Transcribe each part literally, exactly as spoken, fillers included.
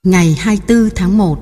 Ngày hai mươi tư tháng một.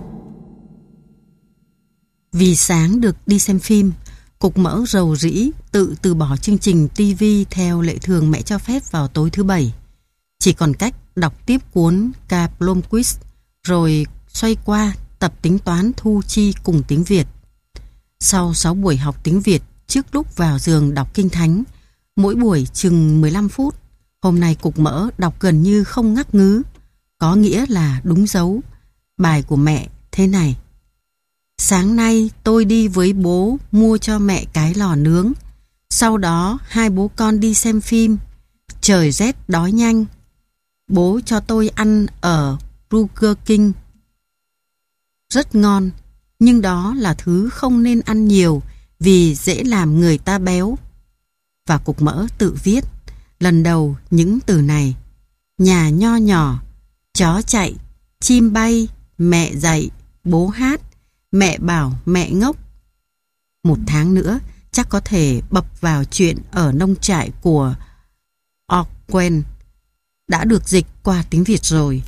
Vì sáng được đi xem phim, Cục Mỡ rầu rĩ tự từ bỏ chương trình ti vi theo lệ thường mẹ cho phép vào tối thứ bảy. Chỉ còn cách đọc tiếp cuốn Ca Blomqvist rồi xoay qua tập tính toán thu chi cùng tiếng Việt. Sau sáu buổi học tiếng Việt trước lúc vào giường đọc Kinh Thánh, mỗi buổi chừng mười lăm phút, hôm nay Cục Mỡ đọc gần như không ngắc ngứ, có nghĩa là đúng dấu. Bài của mẹ thế này: sáng nay tôi đi với bố mua cho mẹ cái lò nướng. Sau đó hai bố con đi xem phim. Trời rét đói nhanh. Bố cho tôi ăn ở Burger King. Rất ngon, nhưng đó là thứ không nên ăn nhiều vì dễ làm người ta béo. Và Cục Mỡ tự viết lần đầu những từ này: nhà nho nhỏ, chó chạy, chim bay, mẹ dạy, bố hát, mẹ bảo mẹ ngốc. Một tháng nữa chắc có thể bập vào chuyện ở nông trại của Orwell đã được dịch qua tiếng Việt rồi.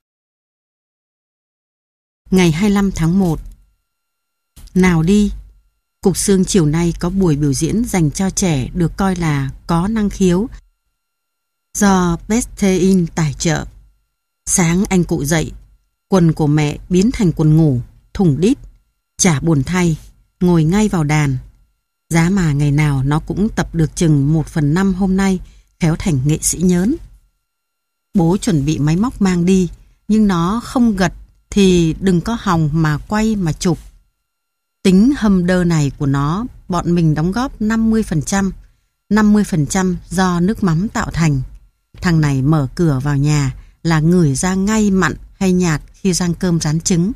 Ngày hai mươi lăm tháng một. Nào đi, Cục Xương chiều nay có buổi biểu diễn dành cho trẻ được coi là có năng khiếu do Bestein tài trợ. Sáng anh cụ dậy, quần của mẹ biến thành quần ngủ, thủng đít. Chả buồn thay, ngồi ngay vào đàn. Giá mà ngày nào nó cũng tập được chừng một phần năm hôm nay, khéo thành nghệ sĩ nhớn. Bố chuẩn bị máy móc mang đi, nhưng nó không gật thì đừng có hòng mà quay mà chụp. Tính hâm đơ này của nó, bọn mình đóng góp năm mươi phần trăm, năm mươi phần trăm do nước mắm tạo thành. Thằng này mở cửa vào nhà là ngửi ra ngay mặn hay nhạt khi rang cơm rán trứng.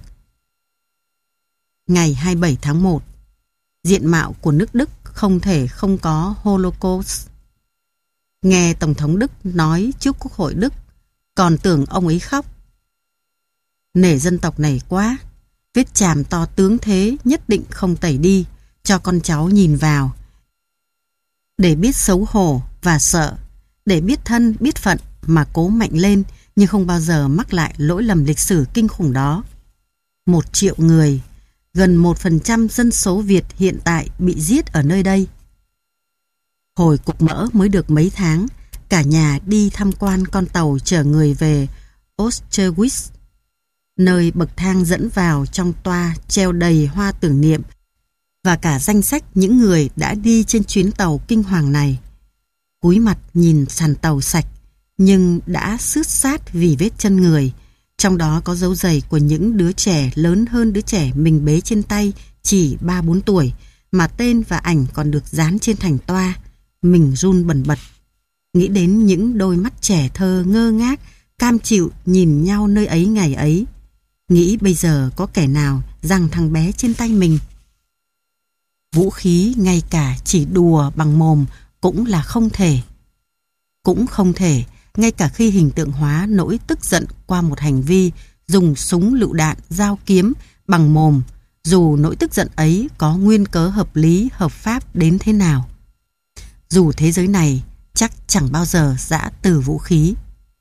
Ngày hai mươi bảy tháng một. Diện mạo của nước Đức không thể không có Holocaust. Nghe Tổng thống Đức nói trước Quốc hội Đức, còn tưởng ông ấy khóc. Nể dân tộc này quá, vết chàm to tướng thế nhất định không tẩy đi, cho con cháu nhìn vào. Để biết xấu hổ và sợ, để biết thân biết phận mà cố mạnh lên, nhưng không bao giờ mắc lại lỗi lầm lịch sử kinh khủng đó. Một triệu người, gần một phần trăm dân số Việt hiện tại bị giết ở nơi đây. Hồi Cục Mỡ mới được mấy tháng, cả nhà đi tham quan con tàu chở người về Auschwitz, nơi bậc thang dẫn vào trong toa treo đầy hoa tưởng niệm và cả danh sách những người đã đi trên chuyến tàu kinh hoàng này. Cúi mặt nhìn sàn tàu sạch nhưng đã sứt sát vì vết chân người, trong đó có dấu giày của những đứa trẻ lớn hơn đứa trẻ mình bế trên tay chỉ ba bốn tuổi, mà tên và ảnh còn được dán trên thành toa. Mình run bần bật, nghĩ đến những đôi mắt trẻ thơ ngơ ngác, cam chịu nhìn nhau nơi ấy ngày ấy. Nghĩ bây giờ có kẻ nào giằng thằng bé trên tay mình. Vũ khí ngay cả chỉ đùa bằng mồm cũng là không thể. Cũng không thể, ngay cả khi hình tượng hóa nỗi tức giận qua một hành vi dùng súng lựu đạn, dao kiếm bằng mồm, dù nỗi tức giận ấy có nguyên cớ hợp lý, hợp pháp đến thế nào. Dù thế giới này chắc chẳng bao giờ giã từ vũ khí.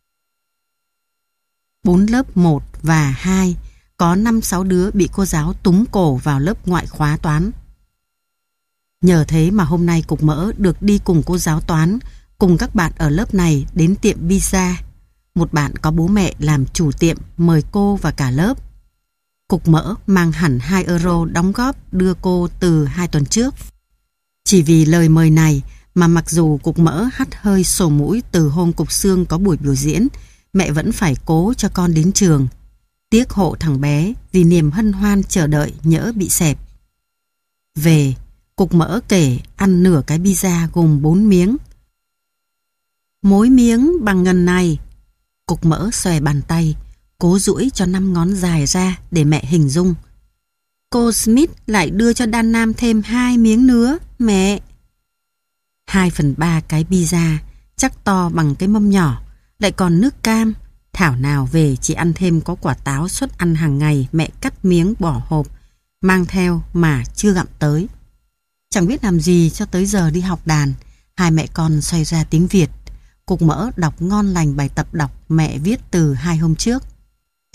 Bốn lớp một và hai có năm sáu đứa bị cô giáo túm cổ vào lớp ngoại khóa toán. Nhờ thế mà hôm nay Cục Mỡ được đi cùng cô giáo toán, cùng các bạn ở lớp này đến tiệm pizza. Một bạn có bố mẹ làm chủ tiệm mời cô và cả lớp. Cục Mỡ mang hẳn hai euro đóng góp đưa cô từ hai tuần trước. Chỉ vì lời mời này mà mặc dù Cục Mỡ hắt hơi sổ mũi từ hôm Cục Xương có buổi biểu diễn, mẹ vẫn phải cố cho con đến trường. Tiếc hộ thằng bé vì niềm hân hoan chờ đợi nhỡ bị xẹp. Về, Cục Mỡ kể ăn nửa cái pizza gồm bốn miếng. Mỗi miếng bằng ngần này. Cục Mỡ xòe bàn tay, cố duỗi cho năm ngón dài ra để mẹ hình dung. Cô Smith lại đưa cho Dan Nam thêm hai miếng nữa, mẹ. Hai phần ba cái pizza, chắc to bằng cái mâm nhỏ, lại còn nước cam. Thảo nào về chỉ ăn thêm có quả táo suất ăn hàng ngày mẹ cắt miếng bỏ hộp, mang theo mà chưa gặm tới. Chẳng biết làm gì cho tới giờ đi học đàn, hai mẹ con xoay ra tiếng Việt. Cục Mỡ đọc ngon lành bài tập đọc mẹ viết từ hai hôm trước.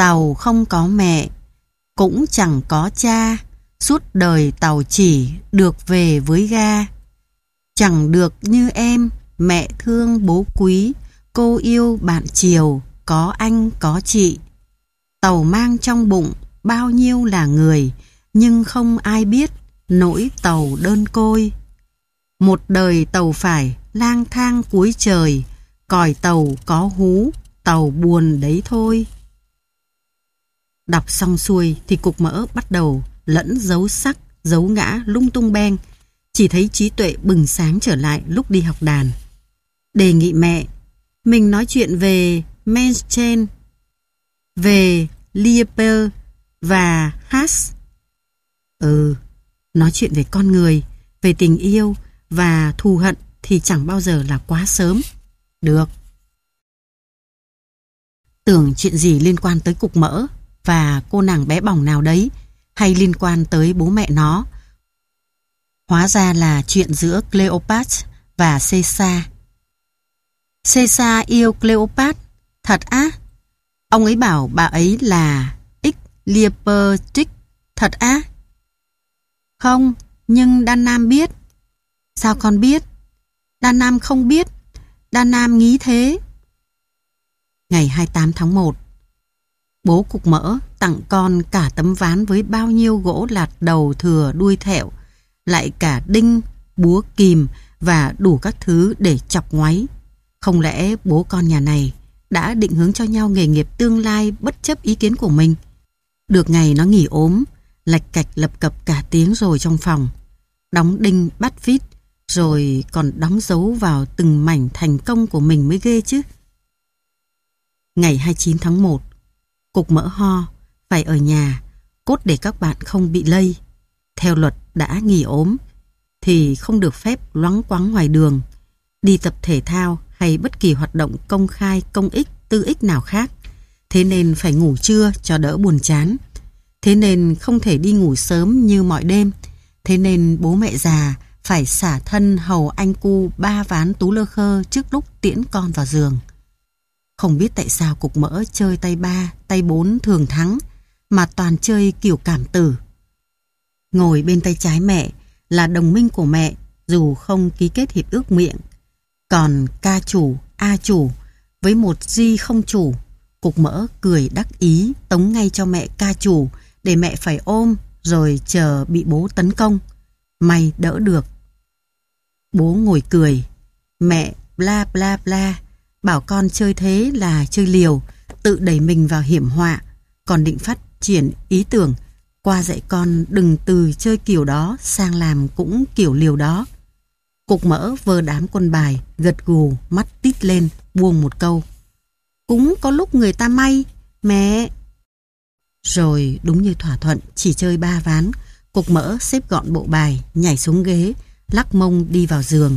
Tàu không có mẹ, cũng chẳng có cha, suốt đời tàu chỉ được về với ga. Chẳng được như em, mẹ thương bố quý, cô yêu bạn chiều, có anh có chị. Tàu mang trong bụng bao nhiêu là người, nhưng không ai biết nỗi tàu đơn côi. Một đời tàu phải lang thang cuối trời, còi tàu có hú, tàu buồn đấy thôi. Đọc xong xuôi thì cục mỡ bắt đầu lẫn dấu sắc, dấu ngã lung tung beng. Chỉ thấy trí tuệ bừng sáng trở lại lúc đi học đàn. Đề nghị mẹ, mình nói chuyện về Manstein, về Lieber và Haas. Ừ, nói chuyện về con người, về tình yêu và thù hận thì chẳng bao giờ là quá sớm. Được. Tưởng chuyện gì liên quan tới cục mỡ và cô nàng bé bỏng nào đấy, hay liên quan tới bố mẹ nó. Hóa ra là chuyện giữa Cleopatra và Caesar. Caesar yêu Cleopatra, thật á? Ông ấy bảo bà ấy là X Liebertrix, thật á? Không, nhưng Đan Nam biết. Sao con biết? Đan Nam không biết. Đan Nam nghĩ thế. Ngày hai mươi tám tháng một, bố cục mỡ tặng con cả tấm ván với bao nhiêu gỗ lạt đầu thừa đuôi thẹo, lại cả đinh, búa kìm và đủ các thứ để chọc ngoáy. Không lẽ bố con nhà này đã định hướng cho nhau nghề nghiệp tương lai bất chấp ý kiến của mình? Được ngày nó nghỉ ốm, lạch cạch lập cập cả tiếng rồi trong phòng, đóng đinh bắt vít, rồi còn đóng dấu vào từng mảnh thành công của mình mới ghê chứ. Ngày hai mươi chín tháng một, cục mỡ ho, phải ở nhà, cốt để các bạn không bị lây. Theo luật đã nghỉ ốm thì không được phép loắng quắng ngoài đường, đi tập thể thao hay bất kỳ hoạt động công khai, công ích, tư ích nào khác. Thế nên phải ngủ trưa cho đỡ buồn chán. Thế nên không thể đi ngủ sớm như mọi đêm. Thế nên bố mẹ già phải xả thân hầu anh cu ba ván tú lơ khơ trước lúc tiễn con vào giường. Không biết tại sao cục mỡ chơi tay ba, tay bốn thường thắng, mà toàn chơi kiểu cảm tử. Ngồi bên tay trái mẹ là đồng minh của mẹ, dù không ký kết hiệp ước miệng. Còn ca chủ, a chủ với một di không chủ, cục mỡ cười đắc ý tống ngay cho mẹ ca chủ để mẹ phải ôm rồi chờ bị bố tấn công. May đỡ được. Bố ngồi cười, mẹ bla bla bla, bảo con chơi thế là chơi liều, tự đẩy mình vào hiểm họa, còn định phát triển ý tưởng qua dạy con đừng từ chơi kiểu đó sang làm cũng kiểu liều đó. Cục mỡ vơ đám quân bài, gật gù, mắt tít lên, buông một câu. Cũng có lúc người ta may, mẹ. Rồi đúng như thỏa thuận, chỉ chơi ba ván, cục mỡ xếp gọn bộ bài, nhảy xuống ghế, lắc mông đi vào giường.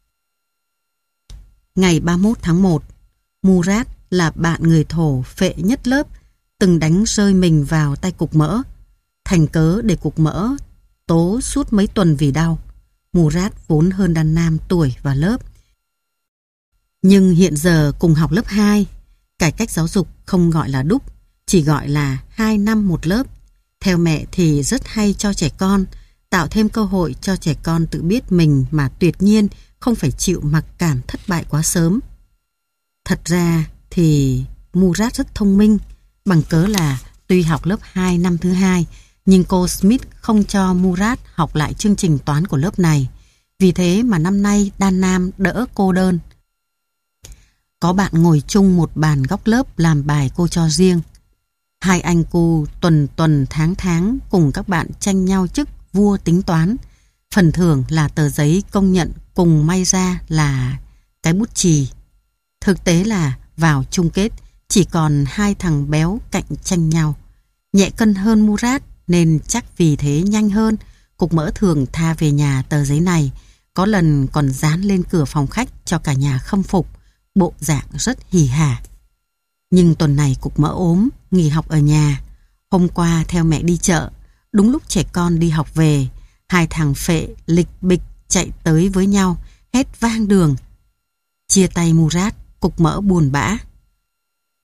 Ngày ba mươi mốt tháng một, Murat là bạn người Thổ phệ nhất lớp, từng đánh rơi mình vào tay cục mỡ. Thành cớ để cục mỡ tố suốt mấy tuần vì đau. Murat vốn hơn Đan Nam tuổi và lớp, nhưng hiện giờ cùng học lớp hai. Cải cách giáo dục không gọi là đúc, chỉ gọi là hai năm một lớp. Theo mẹ thì rất hay cho trẻ con, tạo thêm cơ hội cho trẻ con tự biết mình mà tuyệt nhiên không phải chịu mặc cảm thất bại quá sớm. Thật ra thì Murat rất thông minh, bằng cớ là tuy học lớp hai năm thứ hai, nhưng cô Smith không cho Murat học lại chương trình toán của lớp này. Vì thế mà năm nay Đan Nam đỡ cô đơn. Có bạn ngồi chung một bàn góc lớp làm bài cô cho riêng. Hai anh cô tuần tuần tháng tháng cùng các bạn tranh nhau chức vua tính toán. Phần thưởng là tờ giấy công nhận cùng may ra là cái bút chì. Thực tế là vào chung kết chỉ còn hai thằng béo cạnh tranh nhau. Nhẹ cân hơn Murat nên chắc vì thế nhanh hơn, cục mỡ thường tha về nhà tờ giấy này, có lần còn dán lên cửa phòng khách cho cả nhà khâm phục, bộ dạng rất hỉ hả. Nhưng tuần này cục mỡ ốm, nghỉ học ở nhà. Hôm qua theo mẹ đi chợ, đúng lúc trẻ con đi học về, hai thằng phệ lịch bịch chạy tới với nhau, hét vang đường. Chia tay Murat, cục mỡ buồn bã.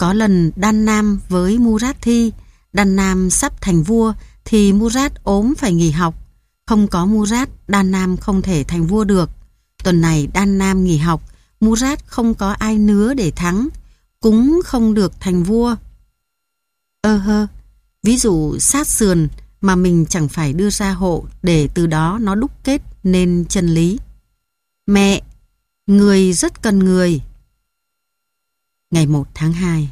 Có lần Đan Nam với Murat thi, Đan Nam sắp thành vua thì Murat ốm phải nghỉ học. Không có Murat, Đan Nam không thể thành vua được. Tuần này Đan Nam nghỉ học, Murat không có ai nữa để thắng, cũng không được thành vua. Ơ hơ, ví dụ sát sườn mà mình chẳng phải đưa ra hộ để từ đó nó đúc kết nên chân lý. Mẹ, người rất cần người. Ngày một tháng hai.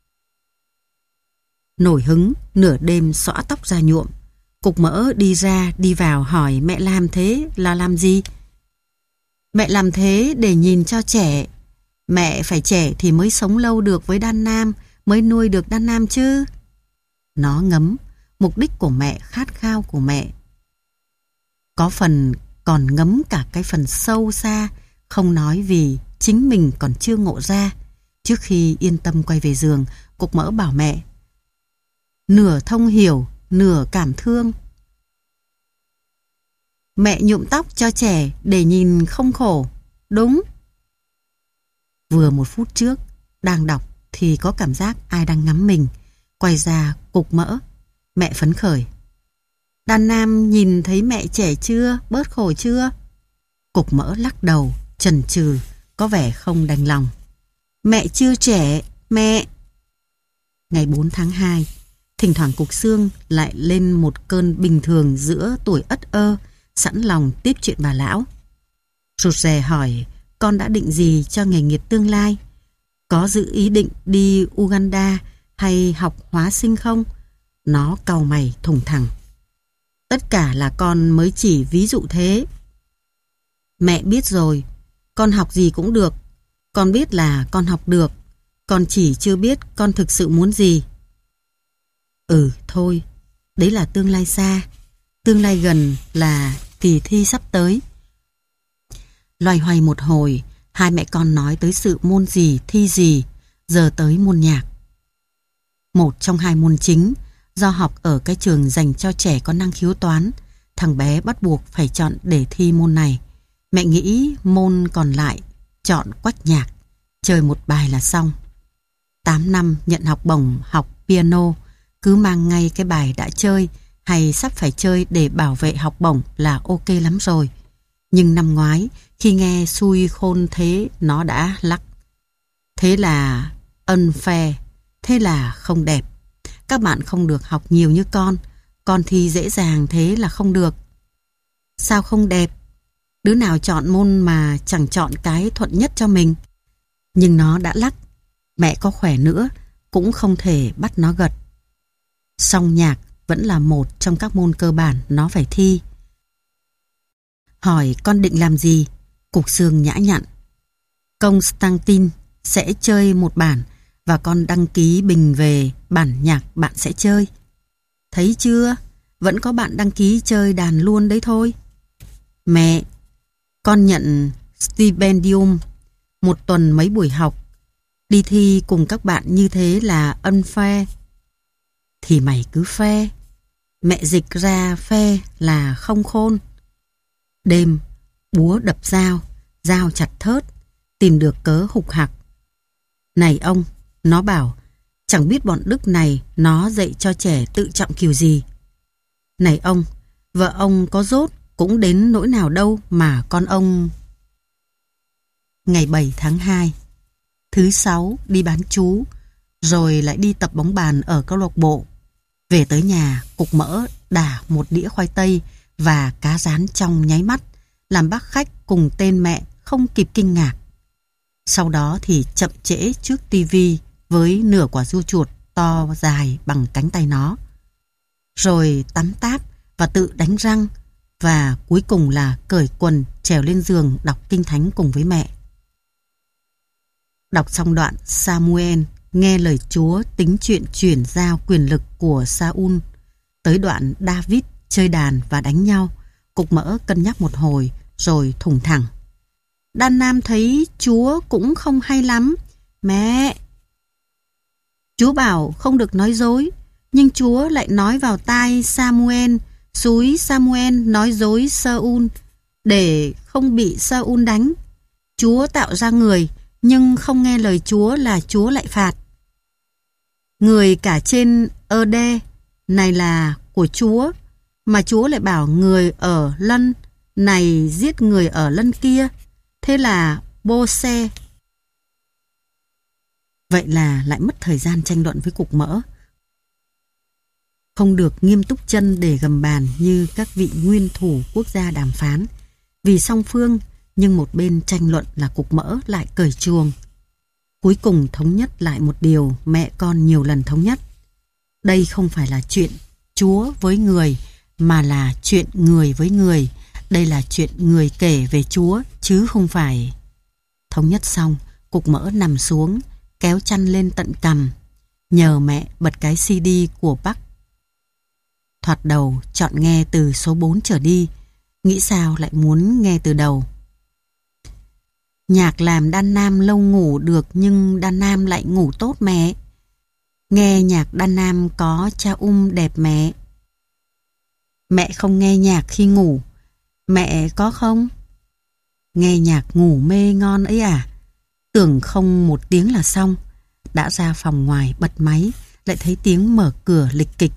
Nổi hứng, nửa đêm xõa tóc ra nhuộm. Cục Mỡ đi ra đi vào hỏi mẹ làm thế là làm gì? Mẹ làm thế để nhìn cho trẻ. Mẹ phải trẻ thì mới sống lâu được với Đan Nam, mới nuôi được Đan Nam chứ. Nó ngấm, mục đích của mẹ, khát khao của mẹ. Có phần còn ngấm cả cái phần sâu xa, không nói vì chính mình còn chưa ngộ ra. Trước khi yên tâm quay về giường, Cục Mỡ bảo mẹ, nửa thông hiểu, nửa cảm thương. Mẹ nhuộm tóc cho trẻ để nhìn không khổ. Đúng. Vừa một phút trước, đang đọc thì có cảm giác ai đang ngắm mình. Quay ra Cục Mỡ. Mẹ phấn khởi. Đan Nam nhìn thấy mẹ trẻ chưa, bớt khổ chưa? Cục Mỡ lắc đầu, chần chừ, có vẻ không đành lòng. Mẹ chưa trẻ, mẹ. Ngày bốn tháng hai, thỉnh thoảng Cục Xương lại lên một cơn bình thường giữa tuổi ất ơ, sẵn lòng tiếp chuyện bà lão. Rụt rè hỏi con đã định gì cho nghề nghiệp tương lai? Có dự ý định đi Uganda hay học hóa sinh không? Nó cau mày thùng thẳng. Tất cả là con mới chỉ ví dụ thế. Mẹ biết rồi, con học gì cũng được. Con biết là con học được, con chỉ chưa biết con thực sự muốn gì. Ừ, thôi, đấy là tương lai xa. Tương lai gần là kỳ thi sắp tới. Loay hoay một hồi, hai mẹ con nói tới sự môn gì, thi gì, giờ tới môn nhạc. Một trong hai môn chính, do học ở cái trường dành cho trẻ có năng khiếu toán, thằng bé bắt buộc phải chọn để thi môn này. Mẹ nghĩ môn còn lại chọn quách nhạc, chơi một bài là xong. Tám năm nhận học bổng học piano, cứ mang ngay cái bài đã chơi hay sắp phải chơi để bảo vệ học bổng là ok lắm rồi. Nhưng năm ngoái, khi nghe xui khôn thế, nó đã lắc. Thế là unfair, thế là không đẹp. Các bạn không được học nhiều như con, con thi dễ dàng thế là không được. Sao không đẹp? Đứa nào chọn môn mà chẳng chọn cái thuận nhất cho mình. Nhưng nó đã lắc, mẹ có khỏe nữa cũng không thể bắt nó gật. Song nhạc vẫn là một trong các môn cơ bản nó phải thi. Hỏi con định làm gì? Cục Xương nhã nhặn. Constantine sẽ chơi một bản và con đăng ký bình về bản nhạc bạn sẽ chơi. Thấy chưa? Vẫn có bạn đăng ký chơi đàn luôn đấy thôi. Mẹ, con nhận stipendium, một tuần mấy buổi học. Đi thi cùng các bạn như thế là unfair. Thì mày cứ phe. Mẹ dịch ra phe là không khôn. Đêm, búa đập dao, dao chặt thớt, tìm được cớ hục hặc. Này ông, nó bảo, chẳng biết bọn Đức này nó dạy cho trẻ tự trọng kiểu gì. Này ông, vợ ông có dốt cũng đến nỗi nào đâu mà con ông... Ngày bảy tháng hai, thứ sáu đi bán trú, rồi lại đi tập bóng bàn ở câu lạc bộ. Về tới nhà, Cục Mỡ đả một đĩa khoai tây và cá rán trong nháy mắt, làm bác khách cùng tên mẹ không kịp kinh ngạc. Sau đó thì chậm trễ trước tivi với nửa quả dưa chuột to dài bằng cánh tay nó. Rồi tắm táp và tự đánh răng, và cuối cùng là cởi quần trèo lên giường đọc kinh thánh cùng với mẹ. Đọc xong đoạn Samuel nghe lời Chúa tính chuyện chuyển giao quyền lực của Saul, tới đoạn David chơi đàn và đánh nhau, Cục Mỡ cân nhắc một hồi rồi thủng thẳng. Đan Nam thấy Chúa cũng không hay lắm. Mẹ! Chúa bảo không được nói dối, nhưng Chúa lại nói vào tai Samuel, xúi Samuel nói dối Saul để không bị Saul đánh. Chúa tạo ra người, nhưng không nghe lời Chúa là Chúa lại phạt. Người cả trên ơ đê này là của Chúa, mà Chúa lại bảo người ở lân này giết người ở lân kia. Thế là bô xe. Vậy là lại mất thời gian tranh luận với cục mỡ. Không được nghiêm túc chân để gầm bàn như các vị nguyên thủ quốc gia đàm phán. Vì song phương, nhưng một bên tranh luận là cục mỡ lại cởi chuồng. Cuối cùng thống nhất lại một điều mẹ con nhiều lần thống nhất. Đây không phải là chuyện Chúa với người, mà là chuyện người với người. Đây là chuyện người kể về Chúa, chứ không phải. Thống nhất xong, cục mỡ nằm xuống, kéo chăn lên tận cằm, nhờ mẹ bật cái xê đê của Bắc. Thoạt đầu chọn nghe từ số bốn trở đi, nghĩ sao lại muốn nghe từ đầu. Nhạc làm đàn nam lâu ngủ được, nhưng đàn nam lại ngủ tốt mẹ. Nghe nhạc đàn nam có cha um đẹp mẹ. Mẹ không nghe nhạc khi ngủ. Mẹ có không? Nghe nhạc ngủ mê ngon ấy à? Tưởng không một tiếng là xong. Đã ra phòng ngoài bật máy, lại thấy tiếng mở cửa lịch kịch.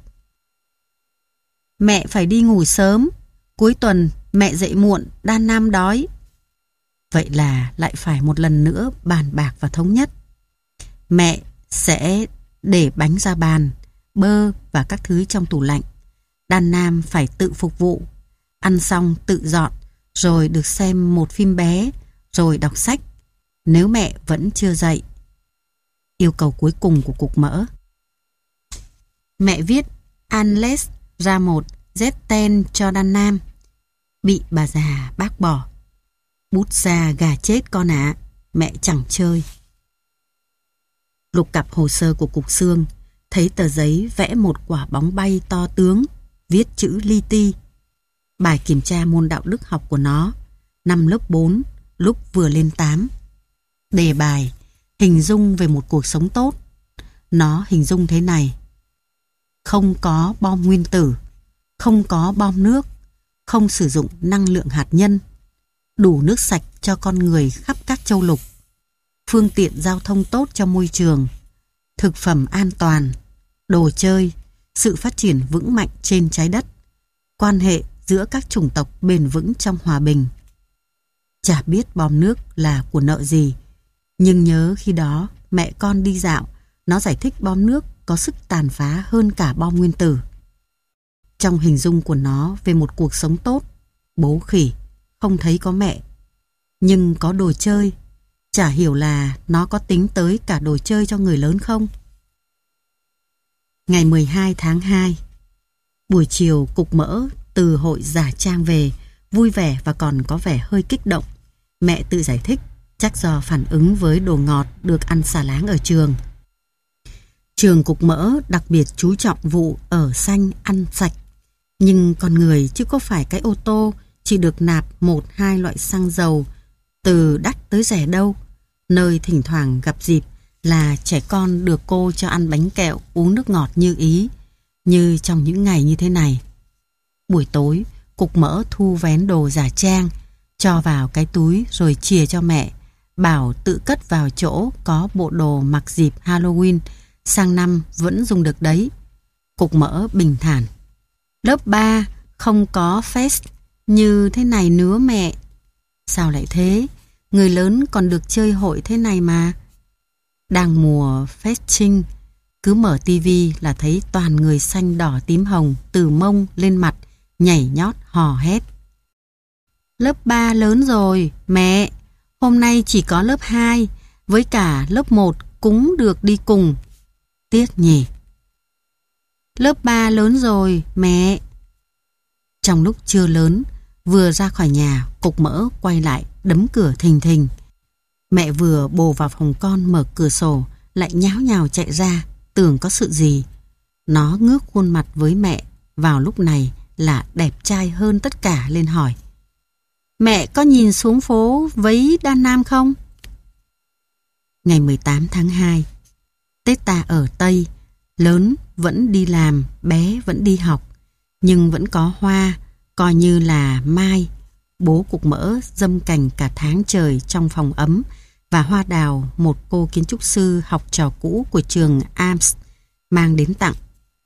Mẹ phải đi ngủ sớm. Cuối tuần mẹ dậy muộn, đàn nam đói. Vậy là lại phải một lần nữa bàn bạc và thống nhất. Mẹ sẽ để bánh ra bàn, bơ và các thứ trong tủ lạnh. Đàn nam phải tự phục vụ. Ăn xong tự dọn, rồi được xem một phim bé, rồi đọc sách, nếu mẹ vẫn chưa dậy. Yêu cầu cuối cùng của cục mỡ. Mẹ viết Unless ra một Z ten cho đàn nam. Bị bà già bác bỏ. Bút ra gà chết con ạ, mẹ chẳng chơi. Lục cặp hồ sơ của cục xương, thấy tờ giấy vẽ một quả bóng bay to tướng, viết chữ li ti. Bài kiểm tra môn đạo đức học của nó, năm lớp bốn, lúc vừa lên tám. Đề bài, hình dung về một cuộc sống tốt. Nó hình dung thế này: không có bom nguyên tử, không có bom nước, không sử dụng năng lượng hạt nhân, đủ nước sạch cho con người khắp các châu lục, phương tiện giao thông tốt cho môi trường, thực phẩm an toàn, đồ chơi, sự phát triển vững mạnh trên trái đất, quan hệ giữa các chủng tộc bền vững trong hòa bình. Chả biết bom nước là của nợ gì, nhưng nhớ khi đó mẹ con đi dạo, nó giải thích bom nước có sức tàn phá hơn cả bom nguyên tử. Trong hình dung của nó về một cuộc sống tốt, bố khỉ, không thấy có mẹ. Nhưng có đồ chơi, chả hiểu là nó có tính tới cả đồ chơi cho người lớn không? Ngày mười hai tháng hai, buổi chiều cục mỡ từ hội giả trang về, vui vẻ và còn có vẻ hơi kích động. Mẹ tự giải thích, chắc do phản ứng với đồ ngọt được ăn xà láng ở trường. Trường cục mỡ đặc biệt chú trọng vụ ở xanh ăn sạch. Nhưng con người chứ có phải cái ô tô chỉ được nạp một hai loại xăng dầu từ đắt tới rẻ đâu. Nơi thỉnh thoảng gặp dịp là trẻ con được cô cho ăn bánh kẹo, uống nước ngọt như ý, như trong những ngày như thế này. Buổi tối, cục mỡ thu vén đồ giả trang, cho vào cái túi rồi chìa cho mẹ, bảo tự cất vào chỗ có bộ đồ mặc dịp Halloween, sang năm vẫn dùng được đấy. Cục mỡ bình thản: lớp ba không có fest như thế này nữa mẹ. Sao lại thế? Người lớn còn được chơi hội thế này mà. Đang mùa festing, cứ mở tivi là thấy toàn người xanh đỏ tím hồng từ mông lên mặt, nhảy nhót hò hét. Lớp ba lớn rồi, mẹ. Hôm nay chỉ có lớp hai, với cả lớp một cũng được đi cùng. Tiếc nhỉ. Lớp ba lớn rồi, mẹ. Trong lúc chưa lớn, vừa ra khỏi nhà, cục mỡ quay lại đấm cửa thình thình. Mẹ vừa bồ vào phòng con mở cửa sổ, lại nháo nhào chạy ra, tưởng có sự gì. Nó ngước khuôn mặt với mẹ, vào lúc này là đẹp trai hơn tất cả, lên hỏi: mẹ có nhìn xuống phố vấy đan nam không? Ngày mười tám tháng hai, Tết ta ở Tây, lớn vẫn đi làm, bé vẫn đi học, nhưng vẫn có hoa, coi như là mai. Bố cục mỡ dâm cành cả tháng trời trong phòng ấm, và hoa đào, một cô kiến trúc sư học trò cũ của trường a em ét, mang đến tặng.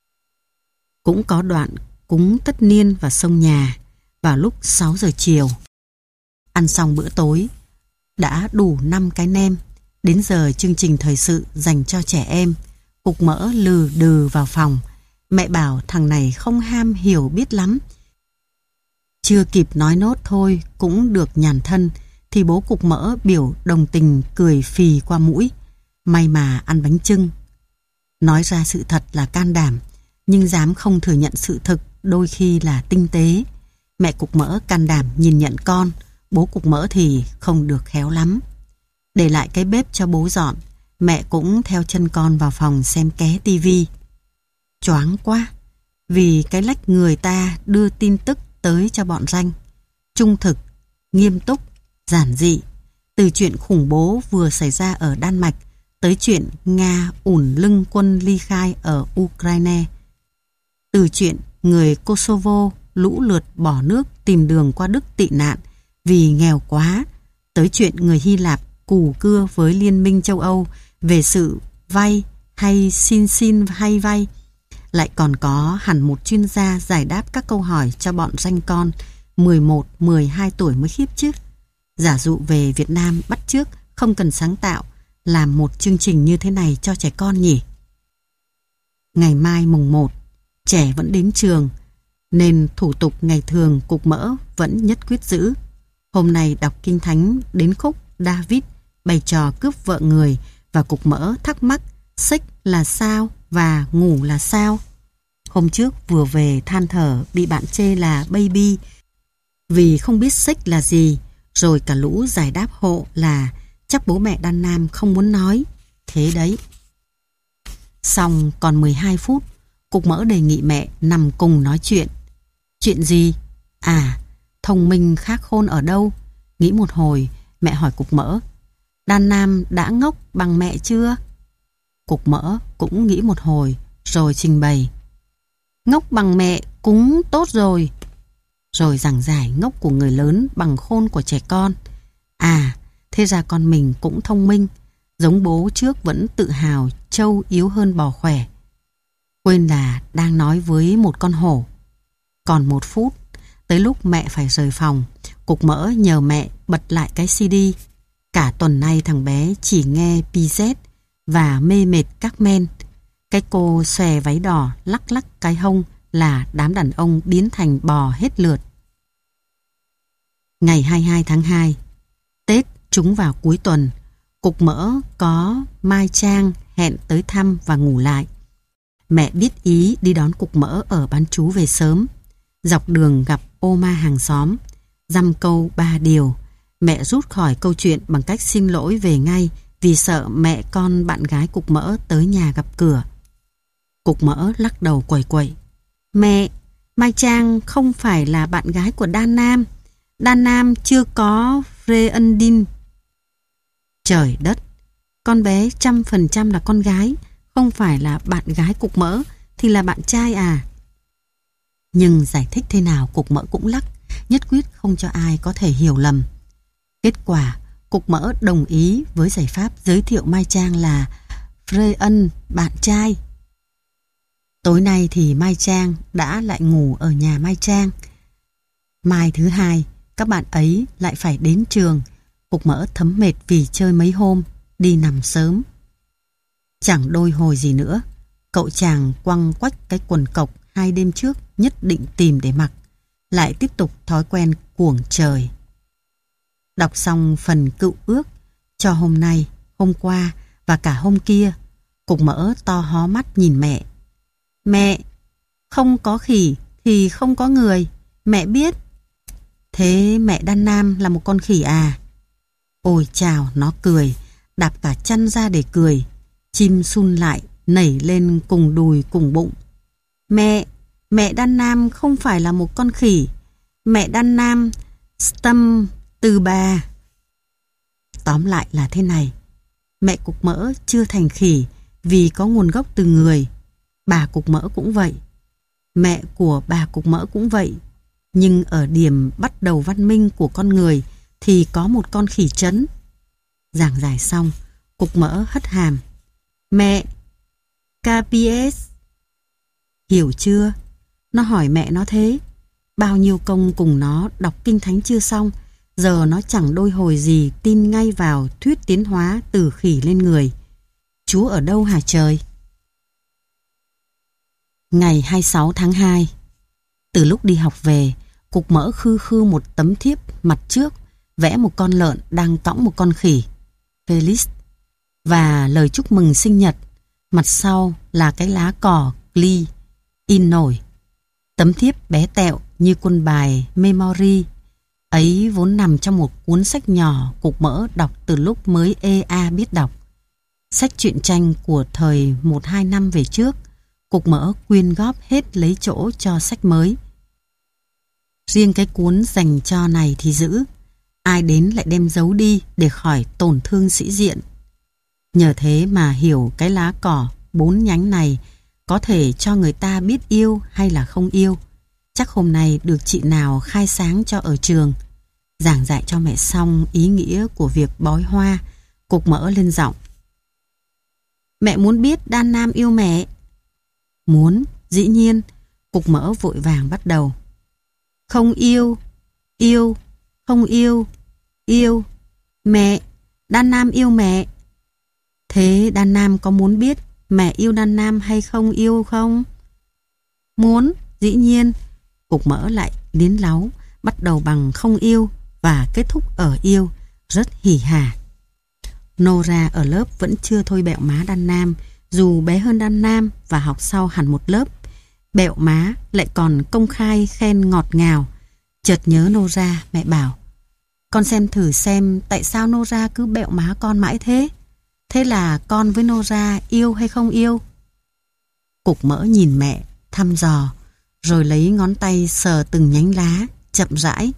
Cũng có đoạn cúng tất niên vào sông nhà vào lúc sáu giờ chiều. Ăn xong bữa tối, đã đủ năm cái nem. Đến giờ chương trình thời sự dành cho trẻ em, Cục Mỡ lừ đừ vào phòng. Mẹ bảo thằng này không ham hiểu biết lắm. Chưa kịp nói nốt thôi cũng được nhàn thân, thì bố Cục Mỡ biểu đồng tình cười phì qua mũi. May mà ăn bánh chưng. Nói ra sự thật là can đảm, nhưng dám không thừa nhận sự thực đôi khi là tinh tế. Mẹ Cục Mỡ can đảm nhìn nhận con, bố Cục Mỡ thì không được khéo lắm. Để lại cái bếp cho bố dọn, mẹ cũng theo chân con vào phòng xem ké tivi. Choáng quá, vì cái lách người ta đưa tin tức tới cho bọn ranh. Trung thực, nghiêm túc, giản dị. Từ chuyện khủng bố vừa xảy ra ở Đan Mạch tới chuyện Nga ủn lưng quân ly khai ở Ukraine. Từ chuyện người Kosovo lũ lượt bỏ nước tìm đường qua Đức tị nạn vì nghèo quá, tới chuyện người Hy Lạp cù cưa với Liên minh châu Âu về sự vay hay xin xin hay vay. Lại còn có hẳn một chuyên gia giải đáp các câu hỏi cho bọn ranh con mười một, mười hai tuổi mới khiếp chứ. Giả dụ về Việt Nam bắt chước không cần sáng tạo, làm một chương trình như thế này cho trẻ con nhỉ. Ngày mai mùng một, trẻ vẫn đến trường, nên thủ tục ngày thường Cục Mỡ vẫn nhất quyết giữ. Hôm nay đọc Kinh Thánh đến khúc David bày trò cướp vợ người, và Cục Mỡ thắc mắc sex là sao và ngủ là sao. Hôm trước vừa về than thở bị bạn chê là baby vì không biết sex là gì, rồi cả lũ giải đáp hộ là chắc bố mẹ Đan Nam không muốn nói. Thế đấy. Xong còn mười hai phút, Cục Mỡ đề nghị mẹ nằm cùng nói chuyện. Chuyện gì? À, thông minh khác khôn ở đâu? Nghĩ một hồi, mẹ hỏi Cục Mỡ, Đan Nam đã ngốc bằng mẹ chưa? Cục Mỡ cũng nghĩ một hồi, rồi trình bày. Ngốc bằng mẹ cũng tốt rồi. Rồi giảng giải ngốc của người lớn bằng khôn của trẻ con. À, thế ra con mình cũng thông minh, giống bố trước vẫn tự hào trâu yếu hơn bò khỏe. Quên là đang nói với một con hổ. Còn một phút, tới lúc mẹ phải rời phòng, Cục Mỡ nhờ mẹ bật lại cái xê đê. Cả tuần nay thằng bé chỉ nghe pê zét và mê mệt các men. Cái cô xòe váy đỏ lắc lắc cái hông là đám đàn ông biến thành bò hết lượt. Ngày hai mươi hai tháng hai, Tết trúng vào cuối tuần, Cục Mỡ có Mai Trang hẹn tới thăm và ngủ lại. Mẹ biết ý đi đón Cục Mỡ ở bán trú về sớm. Dọc đường gặp ô ma hàng xóm, dăm câu ba điều. Mẹ rút khỏi câu chuyện bằng cách xin lỗi về ngay vì sợ mẹ con bạn gái Cục Mỡ tới nhà gặp cửa. Cục Mỡ lắc đầu quẩy quẩy. Mẹ, Mai Trang không phải là bạn gái của Đan Nam. Đan Nam chưa có Freundin. Trời đất, con bé trăm phần trăm là con gái, không phải là bạn gái Cục Mỡ thì là bạn trai à? Nhưng giải thích thế nào Cục Mỡ cũng lắc, nhất quyết không cho ai có thể hiểu lầm. Kết quả, Cục Mỡ đồng ý với giải pháp giới thiệu Mai Trang là Freund bạn trai. Tối nay thì Mai Trang đã lại ngủ ở nhà Mai Trang. Mai thứ hai, các bạn ấy lại phải đến trường. Cục Mỡ thấm mệt vì chơi mấy hôm, đi nằm sớm. Chẳng đôi hồi gì nữa, cậu chàng quăng quách cái quần cộc hai đêm trước nhất định tìm để mặc, lại tiếp tục thói quen cuồng trời. Đọc xong phần cựu ước cho hôm nay, hôm qua và cả hôm kia, Cục Mỡ to hó mắt nhìn mẹ. Mẹ, không có khỉ thì không có người, mẹ biết. Thế mẹ Đan Nam là một con khỉ à? Ôi chào, nó cười, đạp cả chân ra để cười. Chim sun lại, nảy lên cùng đùi cùng bụng. Mẹ, mẹ Đan Nam không phải là một con khỉ. Mẹ Đan Nam stem từ bà. Tóm lại là thế này. Mẹ Cục Mỡ chưa thành khỉ vì có nguồn gốc từ người. Bà Cục Mỡ cũng vậy. Mẹ của bà Cục Mỡ cũng vậy. Nhưng ở điểm bắt đầu văn minh của con người thì có một con khỉ trấn. Giảng giải xong, Cục Mỡ hất hàm. Mẹ, Capies. Hiểu chưa? Nó hỏi mẹ nó thế. Bao nhiêu công cùng nó đọc kinh thánh chưa xong, giờ nó chẳng đôi hồi gì tin ngay vào thuyết tiến hóa từ khỉ lên người. Chúa ở đâu hả trời? Ngày hai mươi sáu tháng hai. Từ lúc đi học về, Cục Mỡ khư khư một tấm thiếp mặt trước vẽ một con lợn đang cõng một con khỉ, Felix, và lời chúc mừng sinh nhật. Mặt sau là cái lá cỏ Glee in nổi. Tấm thiếp bé tẹo như quân bài memory ấy vốn nằm trong một cuốn sách nhỏ Cục Mỡ đọc từ lúc mới ê a biết đọc. Sách truyện tranh của thời một hai năm về trước, Cục Mỡ quyên góp hết lấy chỗ cho sách mới. Riêng cái cuốn dành cho này thì giữ, ai đến lại đem giấu đi để khỏi tổn thương sĩ diện. Nhờ thế mà hiểu cái lá cỏ bốn nhánh này có thể cho người ta biết yêu hay là không yêu. Chắc hôm nay được chị nào khai sáng cho ở trường. Giảng dạy cho mẹ xong ý nghĩa của việc bói hoa, Cục Mỡ lên giọng. Mẹ muốn biết Đan Nam yêu mẹ. Muốn, dĩ nhiên. Cục Mỡ vội vàng bắt đầu. Không yêu, yêu, không yêu, yêu. Mẹ, Đan Nam yêu mẹ. Thế Đan Nam có muốn biết mẹ yêu Đan Nam hay không yêu không? Muốn, dĩ nhiên. Cục Mỡ lại liến láu, bắt đầu bằng không yêu và kết thúc ở yêu, rất hỉ hả. Nora ở lớp vẫn chưa thôi bẹo má Đan Nam, dù bé hơn Đan Nam và học sau hẳn một lớp. Bẹo má lại còn công khai khen ngọt ngào. Chợt nhớ Nora, mẹ bảo, con xem thử xem tại sao Nora cứ bẹo má con mãi thế. Thế là con với Nora yêu hay không yêu? Cục Mỡ nhìn mẹ, thăm dò, rồi lấy ngón tay sờ từng nhánh lá, chậm rãi.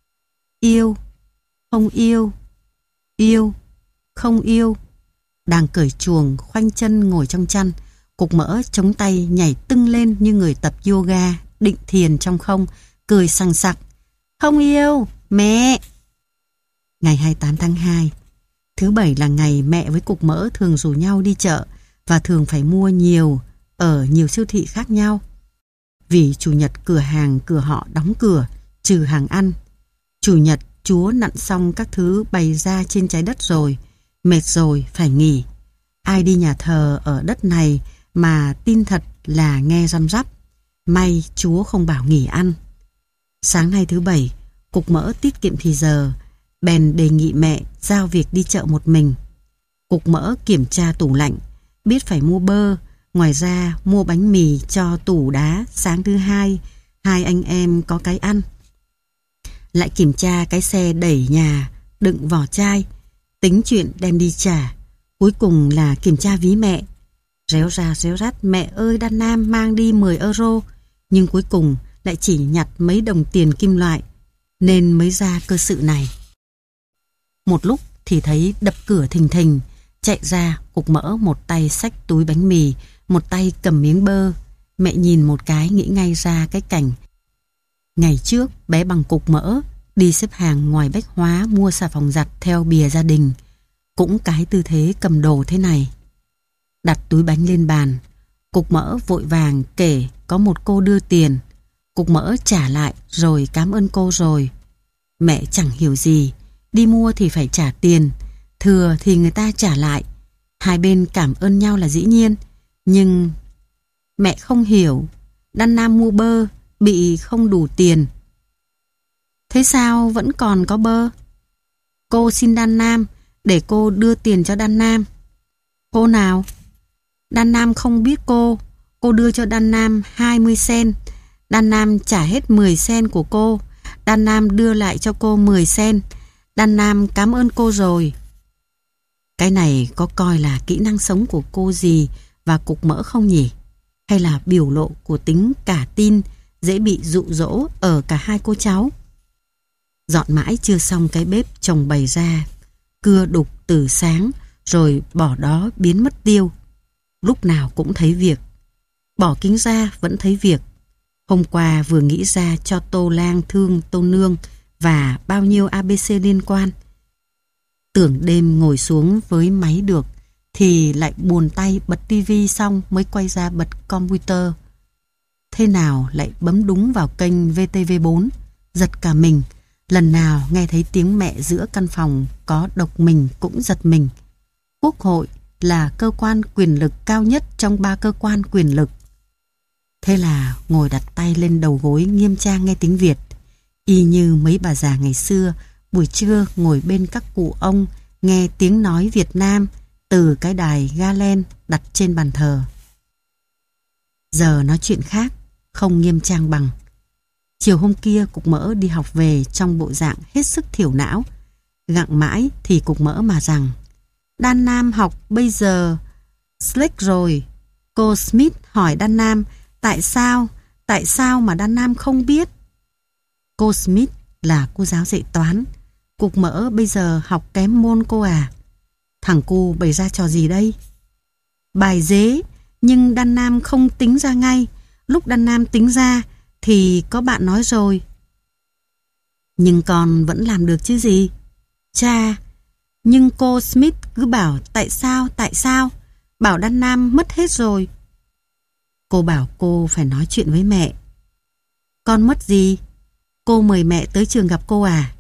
Yêu, không yêu, yêu, không yêu. Đang cởi chuồng, khoanh chân ngồi trong chăn, Cục Mỡ chống tay nhảy tưng lên như người tập yoga, định thiền trong không, cười sằng sặc. Không yêu, mẹ! Ngày hai mươi tám tháng hai. Thứ bảy là ngày mẹ với Cục Mỡ thường rủ nhau đi chợ và thường phải mua nhiều ở nhiều siêu thị khác nhau. Vì Chủ nhật cửa hàng cửa họ đóng cửa, trừ hàng ăn. Chủ nhật Chúa nặn xong các thứ bày ra trên trái đất rồi, mệt rồi phải nghỉ. Ai đi nhà thờ ở đất này mà tin thật là nghe răm rắp. May Chúa không bảo nghỉ ăn. Sáng nay thứ bảy, Cục Mỡ tiết kiệm thì giờ, bèn đề nghị mẹ giao việc đi chợ một mình. Cục Mỡ kiểm tra tủ lạnh, biết phải mua bơ, ngoài ra mua bánh mì cho tủ đá sáng thứ hai, hai anh em có cái ăn. Lại kiểm tra cái xe đẩy nhà, đựng vỏ chai, tính chuyện đem đi trả. Cuối cùng là kiểm tra ví mẹ. Réo ra réo rắt, mẹ ơi Đan Nam mang đi mười euro, nhưng cuối cùng lại chỉ nhặt mấy đồng tiền kim loại, nên mới ra cơ sự này. Một lúc thì thấy đập cửa thình thình, chạy ra. Cục Mỡ một tay xách túi bánh mì, một tay cầm miếng bơ. Mẹ nhìn một cái nghĩ ngay ra cái cảnh ngày trước bé bằng Cục Mỡ đi xếp hàng ngoài bách hóa mua xà phòng giặt theo bìa gia đình, cũng cái tư thế cầm đồ thế này. Đặt túi bánh lên bàn, Cục Mỡ vội vàng kể có một cô đưa tiền. Cục Mỡ trả lại rồi cảm ơn cô rồi. Mẹ chẳng hiểu gì, đi mua thì phải trả tiền, thừa thì người ta trả lại. Hai bên cảm ơn nhau là dĩ nhiên, nhưng mẹ không hiểu. Đan Nam mua bơ bị không đủ tiền. Thế sao vẫn còn có bơ? Cô xin Đan Nam để cô đưa tiền cho Đan Nam. Cô nào? Đan Nam không biết cô. Cô đưa cho Đan Nam hai mươi sen. Đan Nam trả hết mười sen của cô. Đan Nam đưa lại cho cô mười sen. Đan Nam cảm ơn cô rồi. Cái này có coi là kỹ năng sống của cô gì và Cục Mỡ không nhỉ? Hay là biểu lộ của tính cả tin, dễ bị dụ dỗ ở cả hai cô cháu? Dọn mãi chưa xong cái bếp chồng bày ra, cưa đục từ sáng rồi bỏ đó biến mất tiêu. Lúc nào cũng thấy việc. Bỏ kính ra vẫn thấy việc. Hôm qua vừa nghĩ ra cho Tô Lang thương Tô Nương và bao nhiêu a bê xê liên quan. Tưởng đêm ngồi xuống với máy được thì lại buồn tay bật tivi xong mới quay ra bật computer. Thế nào lại bấm đúng vào kênh vê tê vê bốn, giật cả mình. Lần nào nghe thấy tiếng mẹ giữa căn phòng có độc mình cũng giật mình. Quốc hội là cơ quan quyền lực cao nhất trong ba cơ quan quyền lực. Thế là ngồi đặt tay lên đầu gối nghiêm trang nghe tiếng Việt, y như mấy bà già ngày xưa buổi trưa ngồi bên các cụ ông nghe tiếng nói Việt Nam từ cái đài Galen đặt trên bàn thờ. Giờ nói chuyện khác, không nghiêm trang bằng. Chiều hôm kia Cục Mỡ đi học về trong bộ dạng hết sức thiểu não. Gặng mãi thì Cục Mỡ mà rằng: Đan Nam học bây giờ slick rồi. Cô Smith hỏi Đan Nam tại sao, tại sao mà Đan Nam không biết. Cô Smith là cô giáo dạy toán. Cục Mỡ bây giờ học kém môn cô à? Thằng cu bày ra trò gì đây? Bài dế, nhưng Đan Nam không tính ra ngay. Lúc Đan Nam tính ra thì có bạn nói rồi. Nhưng con vẫn làm được chứ gì? Cha, nhưng cô Smith cứ bảo tại sao, tại sao? Bảo Đan Nam mất hết rồi. Cô bảo cô phải nói chuyện với mẹ. Con mất gì? Cô mời mẹ tới trường gặp cô à?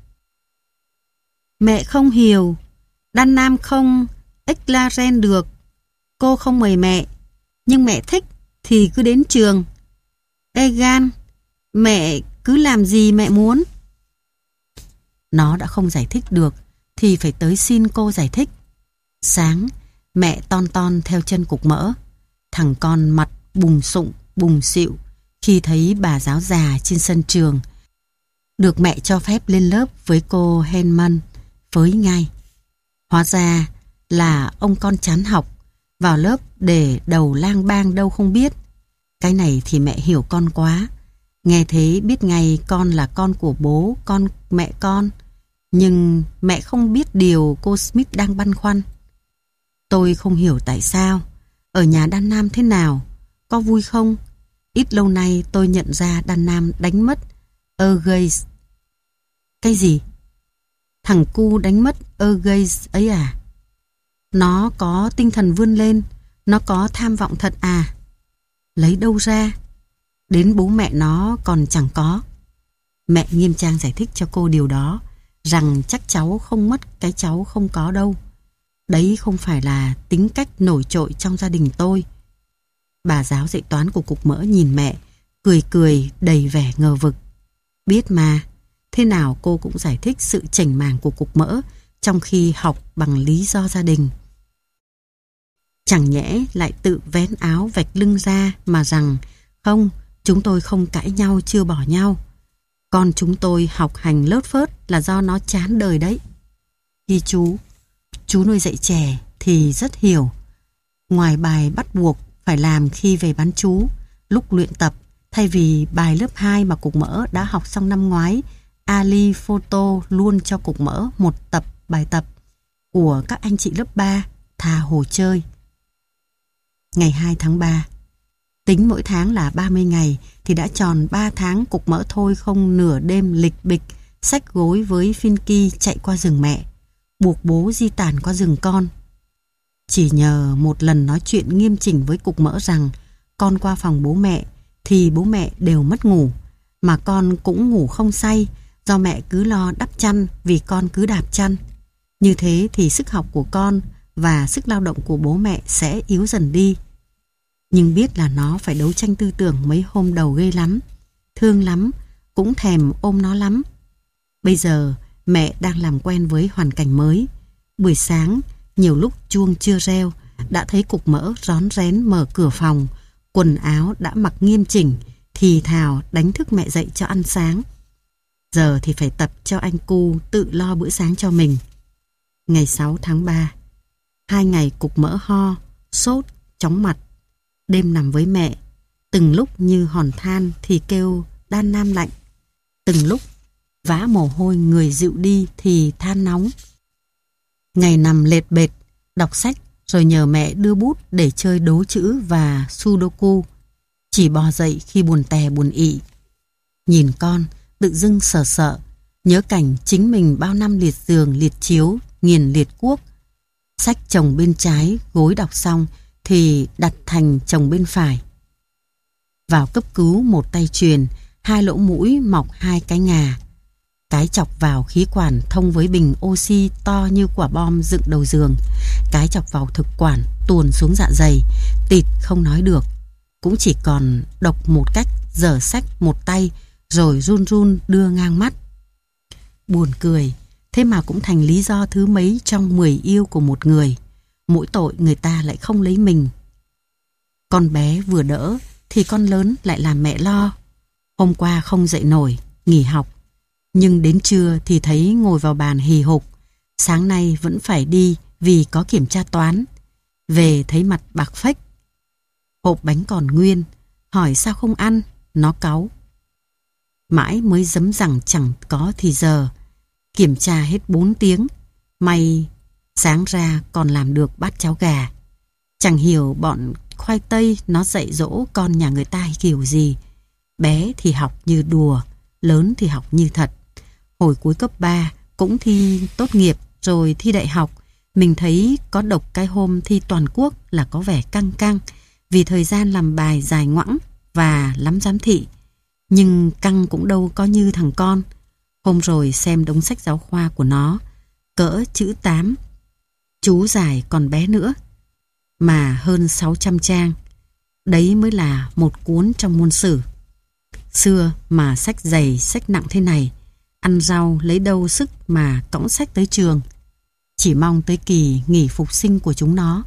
Mẹ không hiểu. Đan Nam không Eclaren được. Cô không mời mẹ, nhưng mẹ thích thì cứ đến trường. Egan, mẹ cứ làm gì mẹ muốn. Nó đã không giải thích được thì phải tới xin cô giải thích. Sáng, mẹ ton ton theo chân Cục Mỡ. Thằng con mặt bùng sụng, bùng xịu khi thấy bà giáo già trên sân trường. Được mẹ cho phép lên lớp với cô Henman, với ngay. Hóa ra là ông con chán học, vào lớp để đầu lang bang đâu không biết. Cái này thì mẹ hiểu con quá. Nghe thế biết ngay con là con của bố, con mẹ con. Nhưng mẹ không biết điều cô Smith đang băn khoăn. Tôi không hiểu tại sao. Ở nhà Đan Nam thế nào? Có vui không? Ít lâu nay tôi nhận ra Đan Nam đánh mất Ergaze. Cái gì? Thằng cu đánh mất Ergaze ấy à? Nó có tinh thần vươn lên, nó có tham vọng thật à? Lấy đâu ra? Đến bố mẹ nó còn chẳng có. Mẹ nghiêm trang giải thích cho cô điều đó, rằng chắc cháu không mất cái cháu không có đâu. Đấy không phải là tính cách nổi trội trong gia đình tôi. Bà giáo dạy toán của Cục Mỡ nhìn mẹ, cười cười đầy vẻ ngờ vực. Biết mà, thế nào cô cũng giải thích sự chảnh màng của Cục Mỡ trong khi học bằng lý do gia đình. Chẳng nhẽ lại tự vén áo vạch lưng ra mà rằng không, chúng tôi không cãi nhau chưa bỏ nhau. Con chúng tôi học hành lớt phớt là do nó chán đời đấy. Khi chú, chú nuôi dạy trẻ thì rất hiểu. Ngoài bài bắt buộc phải làm khi về bán trú, lúc luyện tập, thay vì bài lớp hai mà Cục Mỡ đã học xong năm ngoái, Ali photo luôn cho Cục Mỡ một tập bài tập của các anh chị lớp ba, thà hồ chơi. Ngày hai tháng ba, tính mỗi tháng là ba mươi ngày thì đã tròn ba tháng Cục Mỡ thôi không nửa đêm lịch bịch xách gối với Finky chạy qua rừng mẹ, buộc bố di tản qua rừng con. Chỉ nhờ một lần nói chuyện nghiêm chỉnh với Cục Mỡ rằng con qua phòng bố mẹ thì bố mẹ đều mất ngủ, mà con cũng ngủ không say do mẹ cứ lo đắp chăn vì con cứ đạp chăn. Như thế thì sức học của con và sức lao động của bố mẹ sẽ yếu dần đi. Nhưng biết là nó phải đấu tranh tư tưởng mấy hôm đầu ghê lắm, thương lắm, cũng thèm ôm nó lắm. Bây giờ mẹ đang làm quen với hoàn cảnh mới. Buổi sáng, nhiều lúc chuông chưa reo, đã thấy Cục Mỡ rón rén mở cửa phòng, quần áo đã mặc nghiêm chỉnh, thì thào đánh thức mẹ dậy cho ăn sáng. Giờ thì phải tập cho anh cu tự lo bữa sáng cho mình. Ngày sáu tháng ba, hai ngày Cục Mỡ ho, sốt, chóng mặt. Đêm nằm với mẹ, từng lúc như hòn than thì kêu Đan Nam lạnh, từng lúc vã mồ hôi người dịu đi thì than nóng. Ngày nằm lệt bệt, đọc sách rồi nhờ mẹ đưa bút để chơi đố chữ và sudoku. Chỉ bò dậy khi buồn tè buồn ị. Nhìn con, tự dưng sợ sợ, nhớ cảnh chính mình bao năm liệt giường, liệt chiếu, nghiền liệt cuốc. Sách chồng bên trái, gối đọc xong thì đặt thành chồng bên phải. Vào cấp cứu một tay truyền, hai lỗ mũi mọc hai cái ngà. Cái chọc vào khí quản thông với bình oxy to như quả bom dựng đầu giường. Cái chọc vào thực quản tuồn xuống dạ dày, tịt không nói được. Cũng chỉ còn đọc một cách giở sách một tay rồi run run đưa ngang mắt. Buồn cười, thế mà cũng thành lý do thứ mấy trong mười yêu của một người. Mỗi tội người ta lại không lấy mình. Con bé vừa đỡ thì con lớn lại làm mẹ lo. Hôm qua không dậy nổi, nghỉ học. Nhưng đến trưa thì thấy ngồi vào bàn hì hục. Sáng nay vẫn phải đi vì có kiểm tra toán. Về thấy mặt bạc phách. Hộp bánh còn nguyên, hỏi sao không ăn, nó cáu. Mãi mới dấm rằng chẳng có thì giờ. Kiểm tra hết bốn tiếng, may sáng ra còn làm được bát cháo gà. Chẳng hiểu bọn khoai tây nó dạy dỗ con nhà người ta kiểu gì. Bé thì học như đùa, lớn thì học như thật. Hồi cuối cấp ba cũng thi tốt nghiệp rồi thi đại học. Mình thấy có độc cái hôm thi toàn quốc là có vẻ căng căng vì thời gian làm bài dài ngoẵng và lắm giám thị. Nhưng căng cũng đâu có như thằng con. Hôm rồi xem đống sách giáo khoa của nó, cỡ chữ tám, chú giải còn bé nữa, mà hơn sáu trăm trang. Đấy mới là một cuốn trong môn sử. Xưa mà sách dày, sách nặng thế này, ăn rau lấy đâu sức mà cõng sách tới trường. Chỉ mong tới kỳ nghỉ phục sinh của chúng nó.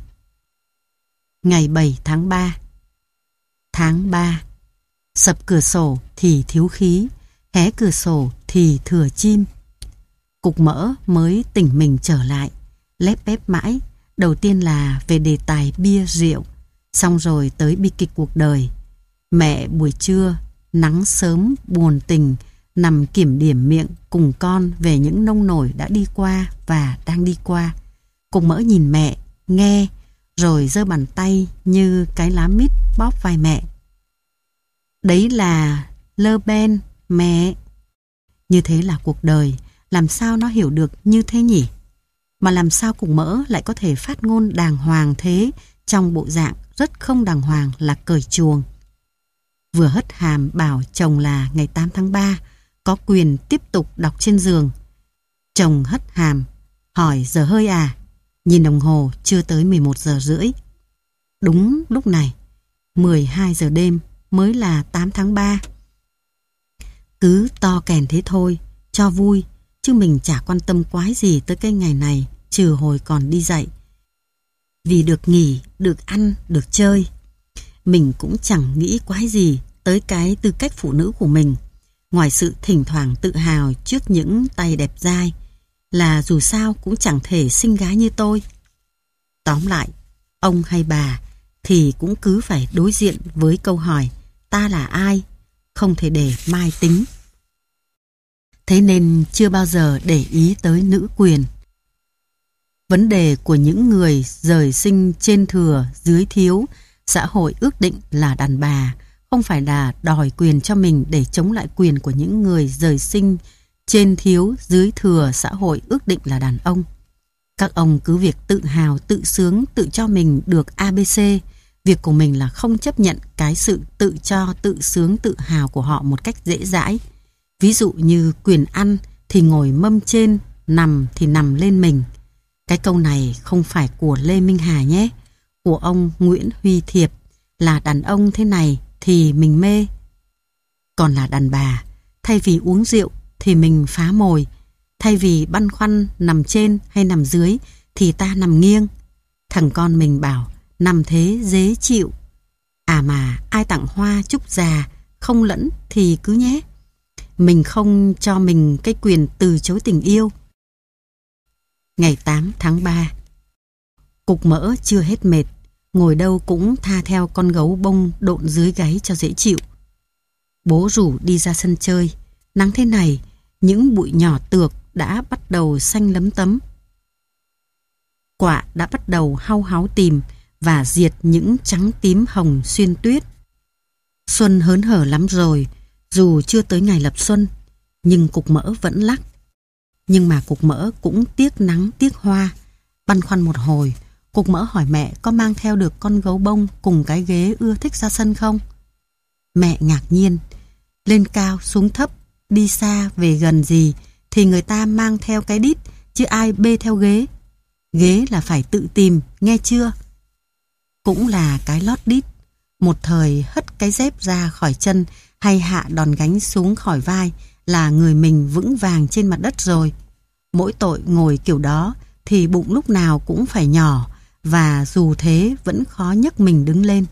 Ngày bảy tháng ba. Tháng ba. Sập cửa sổ thì thiếu khí, hé cửa sổ thì thừa chim. Cục mỡ mới tỉnh mình trở lại, lép bép mãi. Đầu tiên là về đề tài bia rượu, xong rồi tới bi kịch cuộc đời. Mẹ buổi trưa, nắng sớm buồn tình, nằm kiểm điểm miệng cùng con về những nông nổi đã đi qua và đang đi qua. Cục mỡ nhìn mẹ, nghe, rồi giơ bàn tay như cái lá mít bóp vai mẹ. Đấy là Le Pen, mẹ. Như thế là cuộc đời, làm sao nó hiểu được như thế nhỉ? Mà làm sao cục mỡ lại có thể phát ngôn đàng hoàng thế trong bộ dạng rất không đàng hoàng là cởi chuồng. Vừa hất hàm bảo chồng là ngày tám tháng ba có quyền tiếp tục đọc trên giường. Chồng hất hàm, hỏi giờ hơi à? Nhìn đồng hồ chưa tới mười một giờ rưỡi. Đúng lúc này, mười hai giờ đêm mới là tám tháng ba. Cứ to kèn thế thôi, cho vui, chứ mình chả quan tâm quái gì tới cái ngày này, trừ hồi còn đi dạy. Vì được nghỉ, được ăn, được chơi. Mình cũng chẳng nghĩ quái gì tới cái tư cách phụ nữ của mình, ngoài sự thỉnh thoảng tự hào trước những tay đẹp dai, là dù sao cũng chẳng thể xinh gái như tôi. Tóm lại, ông hay bà thì cũng cứ phải đối diện với câu hỏi ta là ai, không thể để mai tính. Thế nên chưa bao giờ để ý tới nữ quyền. Vấn đề của những người rời sinh trên thừa dưới thiếu, xã hội ước định là đàn bà, không phải là đòi quyền cho mình để chống lại quyền của những người rời sinh trên thiếu dưới thừa xã hội ước định là đàn ông. Các ông cứ việc tự hào, tự sướng, tự cho mình được a bê xê. Việc của mình là không chấp nhận cái sự tự cho, tự sướng, tự hào của họ một cách dễ dãi. Ví dụ như quyền ăn thì ngồi mâm trên, nằm thì nằm lên mình. Cái câu này không phải của Lê Minh Hà nhé, của ông Nguyễn Huy Thiệp, là đàn ông thế này thì mình mê. Còn là đàn bà, thay vì uống rượu thì mình phá mồi, thay vì băn khoăn nằm trên hay nằm dưới thì ta nằm nghiêng. Thằng con mình bảo nằm thế dễ chịu. À mà ai tặng hoa chúc già không lẫn thì cứ nhé. Mình không cho mình cái quyền từ chối tình yêu. Ngày tám tháng ba. Cục mỡ chưa hết mệt, ngồi đâu cũng tha theo con gấu bông độn dưới gáy cho dễ chịu. Bố rủ đi ra sân chơi. Nắng thế này, những bụi nhỏ tược đã bắt đầu xanh lấm tấm. Quạ đã bắt đầu hau háo tìm và diệt những trắng tím hồng xuyên tuyết. Xuân hớn hở lắm rồi, dù chưa tới ngày lập xuân, nhưng cục mỡ vẫn lắc. Nhưng mà cục mỡ cũng tiếc nắng tiếc hoa, Băn khoăn một hồi, Cục Mỡ hỏi mẹ có mang theo được con gấu bông cùng cái ghế ưa thích ra sân không? Mẹ ngạc nhiên, lên cao xuống thấp, đi xa về gần gì thì người ta mang theo cái đít, chứ ai bê theo ghế. Ghế là phải tự tìm, nghe chưa? Cũng là cái lót đít. Một thời hất cái dép ra khỏi chân hay hạ đòn gánh xuống khỏi vai là người mình vững vàng trên mặt đất rồi. Mỗi tội ngồi kiểu đó thì bụng lúc nào cũng phải nhỏ, và dù thế vẫn khó nhấc mình đứng lên.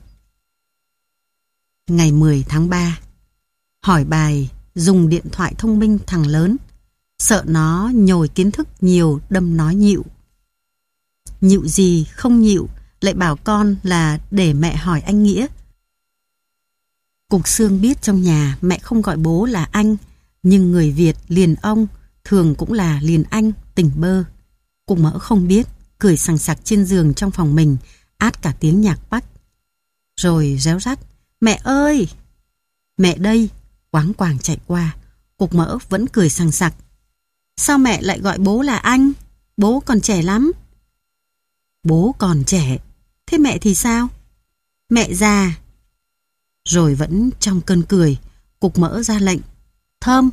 Ngày mười tháng ba, hỏi bài dùng điện thoại thông minh thằng lớn, sợ nó nhồi kiến thức nhiều đâm nói nhịu. Nhịu gì không nhịu, lại bảo con là để mẹ hỏi anh Nghĩa. Cục Xương biết trong nhà mẹ không gọi bố là anh, nhưng người Việt liền ông, thường cũng là liền anh, tỉnh bơ. Cục Mỡ không biết, cười sằng sặc trên giường trong phòng mình, át cả tiếng nhạc Bach. Rồi réo rắt, mẹ ơi! Mẹ đây! Quáng quàng chạy qua, Cục Mỡ vẫn cười sằng sặc. Sao mẹ lại gọi bố là anh? Bố còn trẻ lắm. Bố còn trẻ, thế mẹ thì sao? Mẹ già. Rồi vẫn trong cơn cười, Cục Mỡ ra lệnh, Thơm.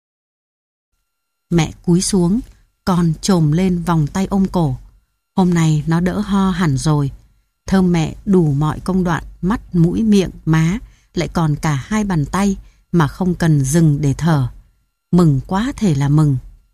Mẹ cúi xuống, con chồm lên vòng tay ôm cổ. Hôm nay nó đỡ ho hẳn rồi. Thơm mẹ đủ mọi công đoạn, mắt, mũi, miệng, má, lại còn cả hai bàn tay mà không cần dừng để thở. Mừng quá thể là mừng.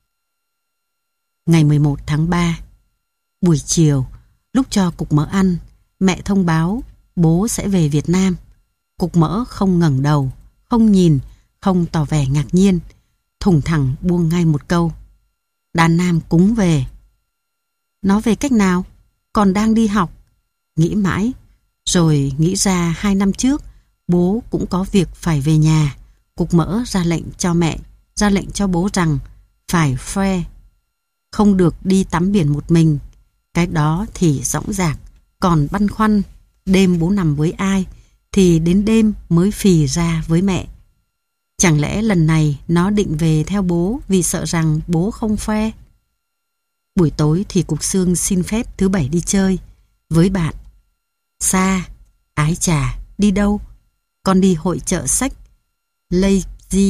Ngày mười một tháng ba, buổi chiều, lúc cho Cục Mỡ ăn, mẹ thông báo bố sẽ về Việt Nam. Cục Mỡ không ngẩng đầu, không nhìn, không tỏ vẻ ngạc nhiên, thủng thẳng buông ngay một câu. Đàn Nam cúng về. Nó về cách nào? Còn đang đi học. Nghĩ mãi, rồi nghĩ ra hai năm trước bố cũng có việc phải về nhà. Cục Mỡ ra lệnh cho mẹ, ra lệnh cho bố rằng phải phê, không được đi tắm biển một mình. Cái đó thì dõng dạc. Còn băn khoăn đêm bố nằm với ai thì đến đêm mới phì ra với mẹ. Chẳng lẽ lần này nó định về theo bố vì sợ rằng bố không phê? Buổi tối thì Cục Xương xin phép thứ bảy đi chơi với bạn. Xa, ái chà, đi đâu? Con đi hội chợ sách Leipzig.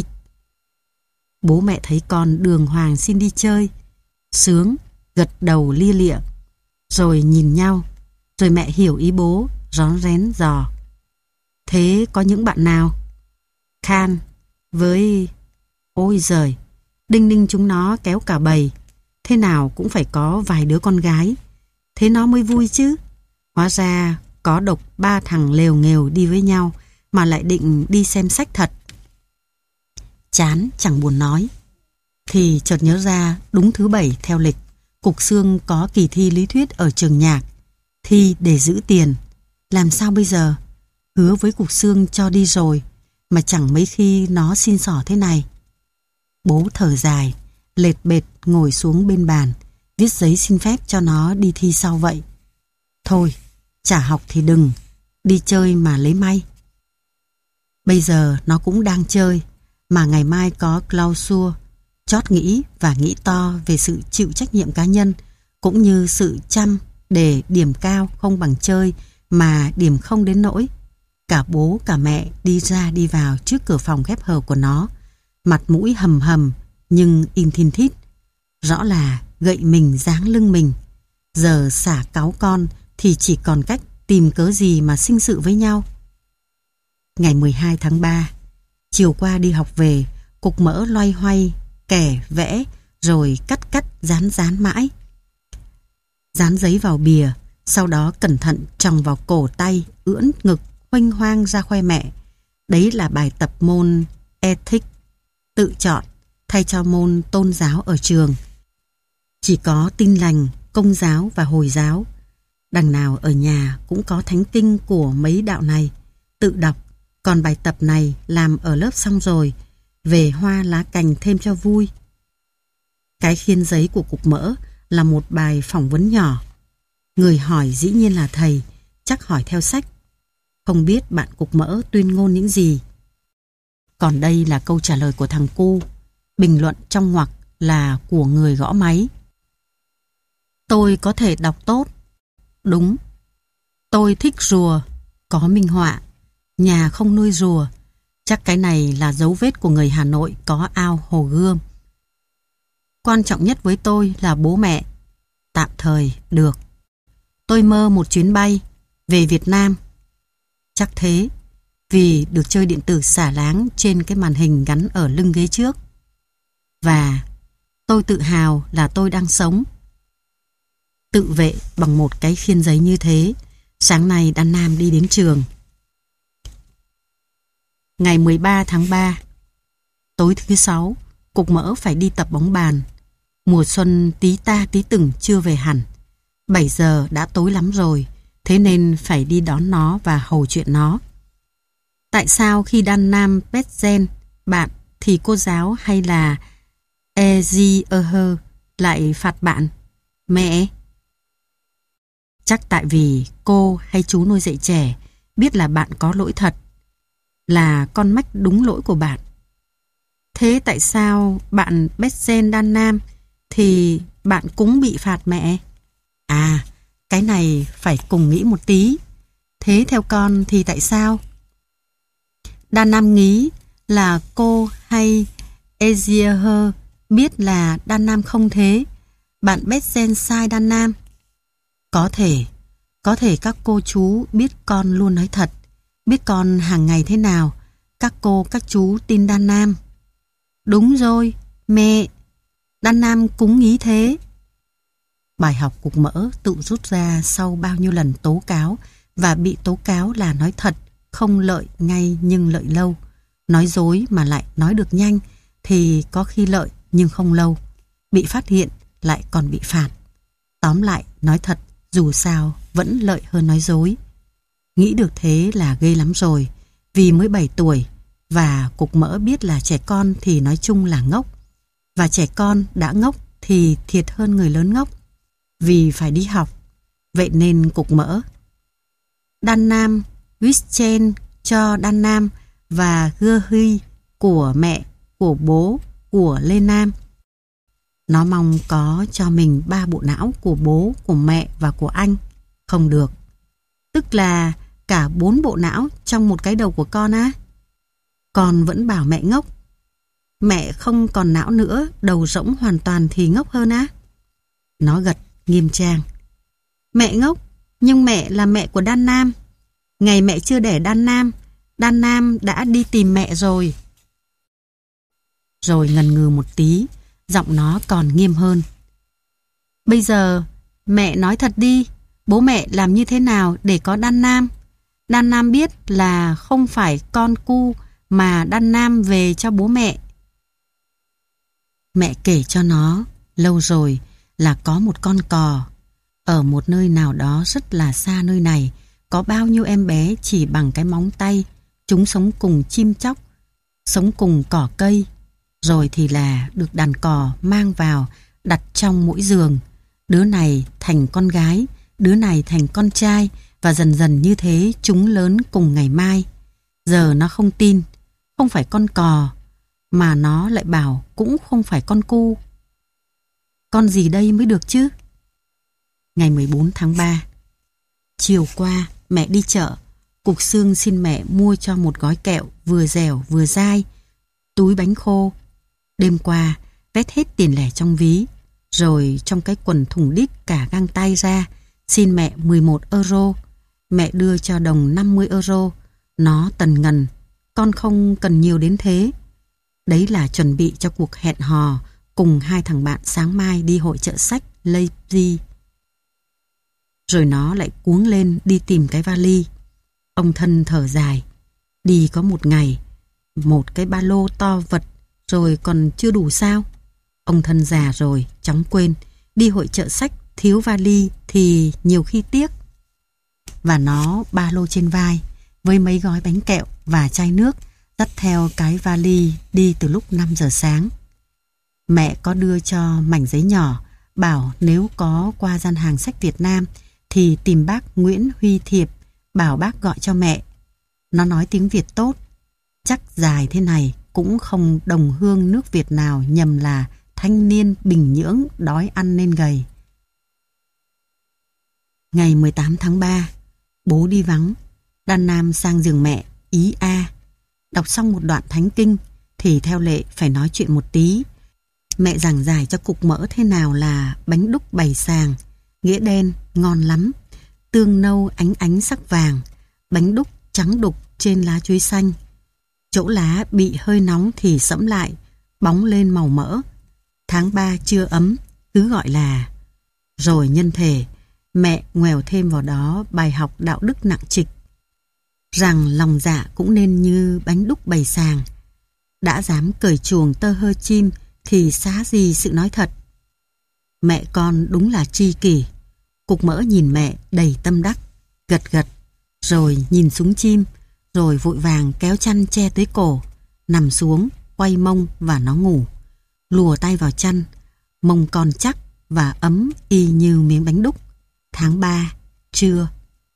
Bố mẹ thấy con đường hoàng xin đi chơi, sướng, gật đầu lia lịa. Rồi nhìn nhau, rồi mẹ hiểu ý bố, rón rén dò. Thế có những bạn nào? Khan với... Ôi giời, đinh ninh chúng nó kéo cả bầy. Thế nào cũng phải có vài đứa con gái, thế nó mới vui chứ. Hóa ra có độc ba thằng lều nghèo đi với nhau mà lại định đi xem sách thật. Chán chẳng buồn nói. Thì chợt nhớ ra đúng thứ bảy theo lịch, Cục Xương có kỳ thi lý thuyết ở trường nhạc. Thi để giữ tiền. Làm sao bây giờ? Hứa với Cục Xương cho đi rồi, mà chẳng mấy khi nó xin xỏ thế này. Bố thở dài, lệt bệt ngồi xuống bên bàn, viết giấy xin phép cho nó đi thi sau vậy. Thôi, chả học thì đừng, đi chơi mà lấy may. Bây giờ nó cũng đang chơi, mà ngày mai có clausura, chót nghĩ và nghĩ to về sự chịu trách nhiệm cá nhân, cũng như sự chăm để điểm cao không bằng chơi mà điểm không đến nỗi. Cả bố cả mẹ đi ra đi vào trước cửa phòng khép hờ của nó, mặt mũi hầm hầm nhưng im thin thít. Rõ là gậy mình giáng lưng mình. Giờ xả cáu con thì chỉ còn cách tìm cớ gì mà sinh sự với nhau. Ngày mười hai tháng ba, chiều qua đi học về, Cục Mỡ loay hoay, kẻ vẽ, rồi cắt cắt dán dán mãi. Dán giấy vào bìa, sau đó cẩn thận tròng vào cổ tay, ưỡn ngực, huênh hoang ra khoe mẹ. Đấy là bài tập môn ethics, tự chọn, thay cho môn tôn giáo ở trường. Chỉ có Tin Lành, Công giáo và Hồi giáo. Đằng nào ở nhà cũng có thánh kinh của mấy đạo này, tự đọc. Còn bài tập này làm ở lớp xong rồi, về hoa lá cành thêm cho vui. Cái khiên giấy của Cục Mỡ là một bài phỏng vấn nhỏ. Người hỏi dĩ nhiên là thầy, chắc hỏi theo sách. Không biết bạn Cục Mỡ tuyên ngôn những gì. Còn đây là câu trả lời của thằng cu. Bình luận trong ngoặc là của người gõ máy. Tôi có thể đọc tốt. Đúng. Tôi thích rùa, có minh họa. Nhà không nuôi rùa. Chắc cái này là dấu vết của người Hà Nội có ao Hồ Gươm. Quan trọng nhất với tôi là bố mẹ. Tạm thời, được. Tôi mơ một chuyến bay về Việt Nam. Chắc thế, vì được chơi điện tử xả láng trên cái màn hình gắn ở lưng ghế trước. Và tôi tự hào là tôi đang sống. Tự vệ bằng một cái khiên giấy như thế. Sáng nay Đan Nam đi đến trường. Ngày mười ba tháng ba. Tối thứ sáu, Cục Mỡ phải đi tập bóng bàn. Mùa xuân tí ta tí tửng chưa về hẳn. bảy giờ đã tối lắm rồi, thế nên phải đi đón nó và hầu chuyện nó. Tại sao khi Đan Nam Petzen bạn thì cô giáo hay là Ezier lại phạt bạn? Mẹ? Chắc tại vì cô hay chú nuôi dạy trẻ biết là bạn có lỗi thật, là con mách đúng lỗi của bạn. Thế tại sao bạn Petzen Đan Nam thì bạn cũng bị phạt mẹ? À, cái này phải cùng nghĩ một tí. Thế theo con thì tại sao? Đan Nam nghĩ là cô hay Ezier biết là Đan Nam không thế. Bạn Petzen sai Đan Nam. Có thể, có thể các cô chú biết con luôn nói thật, biết con hàng ngày thế nào. Các cô, các chú tin Đan Nam. Đúng rồi, mẹ. Đan Nam cũng nghĩ thế. Bài học Cục Mỡ tự rút ra sau bao nhiêu lần tố cáo và bị tố cáo là nói thật, không lợi ngay nhưng lợi lâu. Nói dối mà lại nói được nhanh thì có khi lợi nhưng không lâu. Bị phát hiện lại còn bị phạt. Tóm lại, nói thật dù sao vẫn lợi hơn nói dối. Nghĩ được thế là ghê lắm rồi, vì mới bảy tuổi và Cục Mỡ biết là trẻ con thì nói chung là ngốc. Và trẻ con đã ngốc thì thiệt hơn người lớn ngốc, vì phải đi học. Vậy nên Cục Mỡ Đan Nam Wissen cho Đan Nam và Gơ Huy của mẹ, của bố, của Lê Nam. Nó mong có cho mình ba bộ não của bố, của mẹ và của anh. Không được. Tức là cả bốn bộ não trong một cái đầu của con á. Con vẫn bảo mẹ ngốc. Mẹ không còn não nữa, đầu rỗng hoàn toàn thì ngốc hơn á. Nó gật nghiêm trang. Mẹ ngốc, nhưng mẹ là mẹ của Đan Nam. Ngày mẹ chưa đẻ Đan Nam, Đan Nam đã đi tìm mẹ rồi. Rồi ngần ngừ một tí, giọng nó còn nghiêm hơn. Bây giờ mẹ nói thật đi, bố mẹ làm như thế nào để có Đan Nam? Đan Nam biết là không phải con cu mà Đan Nam về cho bố mẹ. Mẹ kể cho nó lâu rồi là có một con cò. Ở một nơi nào đó rất là xa nơi này, có bao nhiêu em bé chỉ bằng cái móng tay. Chúng sống cùng chim chóc, sống cùng cỏ cây. Rồi thì là được đàn cò mang vào đặt trong mỗi giường. Đứa này thành con gái, đứa này thành con trai. Và dần dần như thế chúng lớn cùng ngày mai. Giờ nó không tin, không phải con cò, mà nó lại bảo cũng không phải con cu. Con gì đây mới được chứ? Ngày mười bốn tháng ba. Chiều qua mẹ đi chợ. Cục Xương xin mẹ mua cho một gói kẹo vừa dẻo vừa dai, túi bánh khô. Đêm qua vét hết tiền lẻ trong ví, rồi trong cái quần thùng đít cả găng tay ra, xin mẹ mười một euro. Mẹ đưa cho Đồng năm mươi euro. Nó tần ngần. Con không cần nhiều đến thế. Đấy là chuẩn bị cho cuộc hẹn hò cùng hai thằng bạn sáng mai đi hội chợ sách Leipzig. Rồi nó lại cuống lên đi tìm cái vali. Ông Thân thở dài. Đi có một ngày, một cái ba lô to vật rồi còn chưa đủ sao? Ông Thân già rồi, chóng quên. Đi hội chợ sách thiếu vali thì nhiều khi tiếc. Và nó ba lô trên vai với mấy gói bánh kẹo và chai nước, dắt theo cái vali đi từ lúc năm giờ sáng. Mẹ có đưa cho mảnh giấy nhỏ, bảo nếu có qua gian hàng sách Việt Nam thì tìm bác Nguyễn Huy Thiệp, bảo bác gọi cho mẹ. Nó nói tiếng Việt tốt, chắc dài thế này cũng không đồng hương nước Việt nào nhầm là thanh niên Bình Nhưỡng đói ăn nên gầy. Ngày mười tám tháng ba, bố đi vắng. Đan Nam sang giường mẹ, ý a. Đọc xong một đoạn thánh kinh thì theo lệ phải nói chuyện một tí. Mẹ giảng giải cho cục mỡ thế nào là bánh đúc bày sàng, nghĩa đen, ngon lắm. Tương nâu ánh ánh sắc vàng, bánh đúc trắng đục trên lá chuối xanh. Chỗ lá bị hơi nóng thì sẫm lại, bóng lên màu mỡ. Tháng ba chưa ấm, cứ gọi là. Rồi nhân thể, mẹ ngoèo thêm vào đó bài học đạo đức nặng trịch. Rằng lòng dạ cũng nên như bánh đúc bày sàng. Đã dám cởi chuồng tơ hơ chim thì xá gì sự nói thật. Mẹ con đúng là tri kỷ. Cục mỡ nhìn mẹ đầy tâm đắc, gật gật, rồi nhìn xuống chim, rồi vội vàng kéo chăn che tới cổ, nằm xuống, quay mông và nó ngủ. Lùa tay vào chăn, mông còn chắc và ấm y như miếng bánh đúc. Tháng ba, trưa.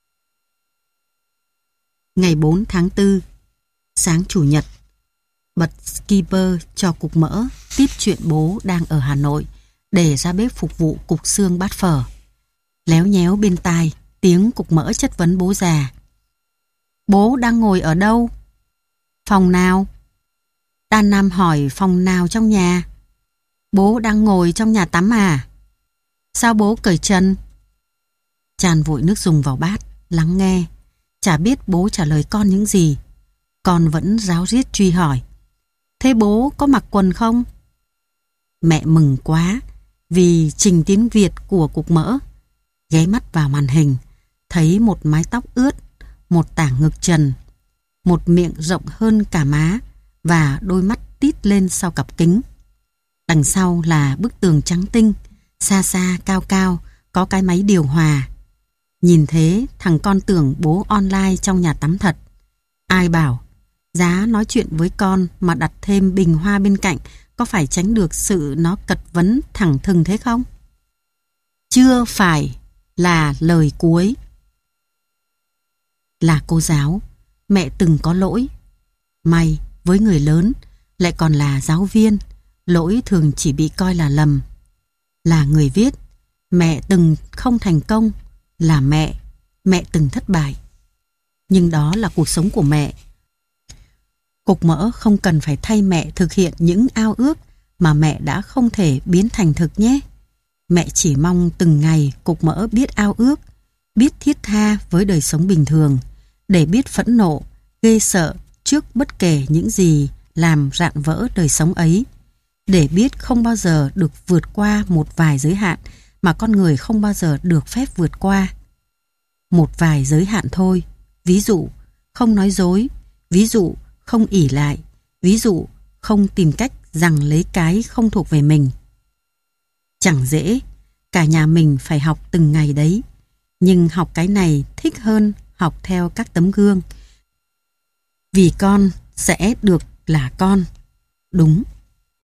Ngày bốn tháng tư, sáng chủ nhật. Bật skipper cho cục mỡ tiếp chuyện bố đang ở Hà Nội để ra bếp phục vụ cục xương bát phở. Léo nhéo bên tai tiếng cục mỡ chất vấn bố già. Bố đang ngồi ở đâu? Phòng nào? Đan Nam hỏi phòng nào trong nhà. Bố đang ngồi trong nhà tắm à? Sao bố cởi trần? Chan vội nước dùng vào bát, lắng nghe. Chả biết bố trả lời con những gì. Con vẫn ráo riết truy hỏi. Thế bố có mặc quần không? Mẹ mừng quá vì trình tiếng Việt của cục mỡ. Ghé mắt vào màn hình, thấy một mái tóc ướt, một tảng ngực trần, một miệng rộng hơn cả má và đôi mắt tít lên sau cặp kính. Đằng sau là bức tường trắng tinh, xa xa cao cao có cái máy điều hòa. Nhìn thế thằng con tưởng bố online trong nhà tắm thật. Ai bảo giá nói chuyện với con mà đặt thêm bình hoa bên cạnh có phải tránh được sự nó cật vấn thẳng thừng thế không? Chưa phải là lời cuối. Là cô giáo, mẹ từng có lỗi. May với người lớn lại còn là giáo viên, lỗi thường chỉ bị coi là lầm. Là người viết, mẹ từng không thành công. Là mẹ, mẹ từng thất bại. Nhưng đó là cuộc sống của mẹ. Cục mỡ không cần phải thay mẹ thực hiện những ao ước mà mẹ đã không thể biến thành thực nhé. Mẹ chỉ mong từng ngày cục mỡ biết ao ước, biết thiết tha với đời sống bình thường, để biết phẫn nộ, ghê sợ trước bất kể những gì làm rạn vỡ đời sống ấy, để biết không bao giờ được vượt qua một vài giới hạn mà con người không bao giờ được phép vượt qua. Một vài giới hạn thôi, ví dụ không nói dối, ví dụ không ỷ lại, ví dụ không tìm cách giằng lấy cái không thuộc về mình. Chẳng dễ, cả nhà mình phải học từng ngày đấy, nhưng học cái này thích hơn học theo các tấm gương. Vì con sẽ được là con. Đúng.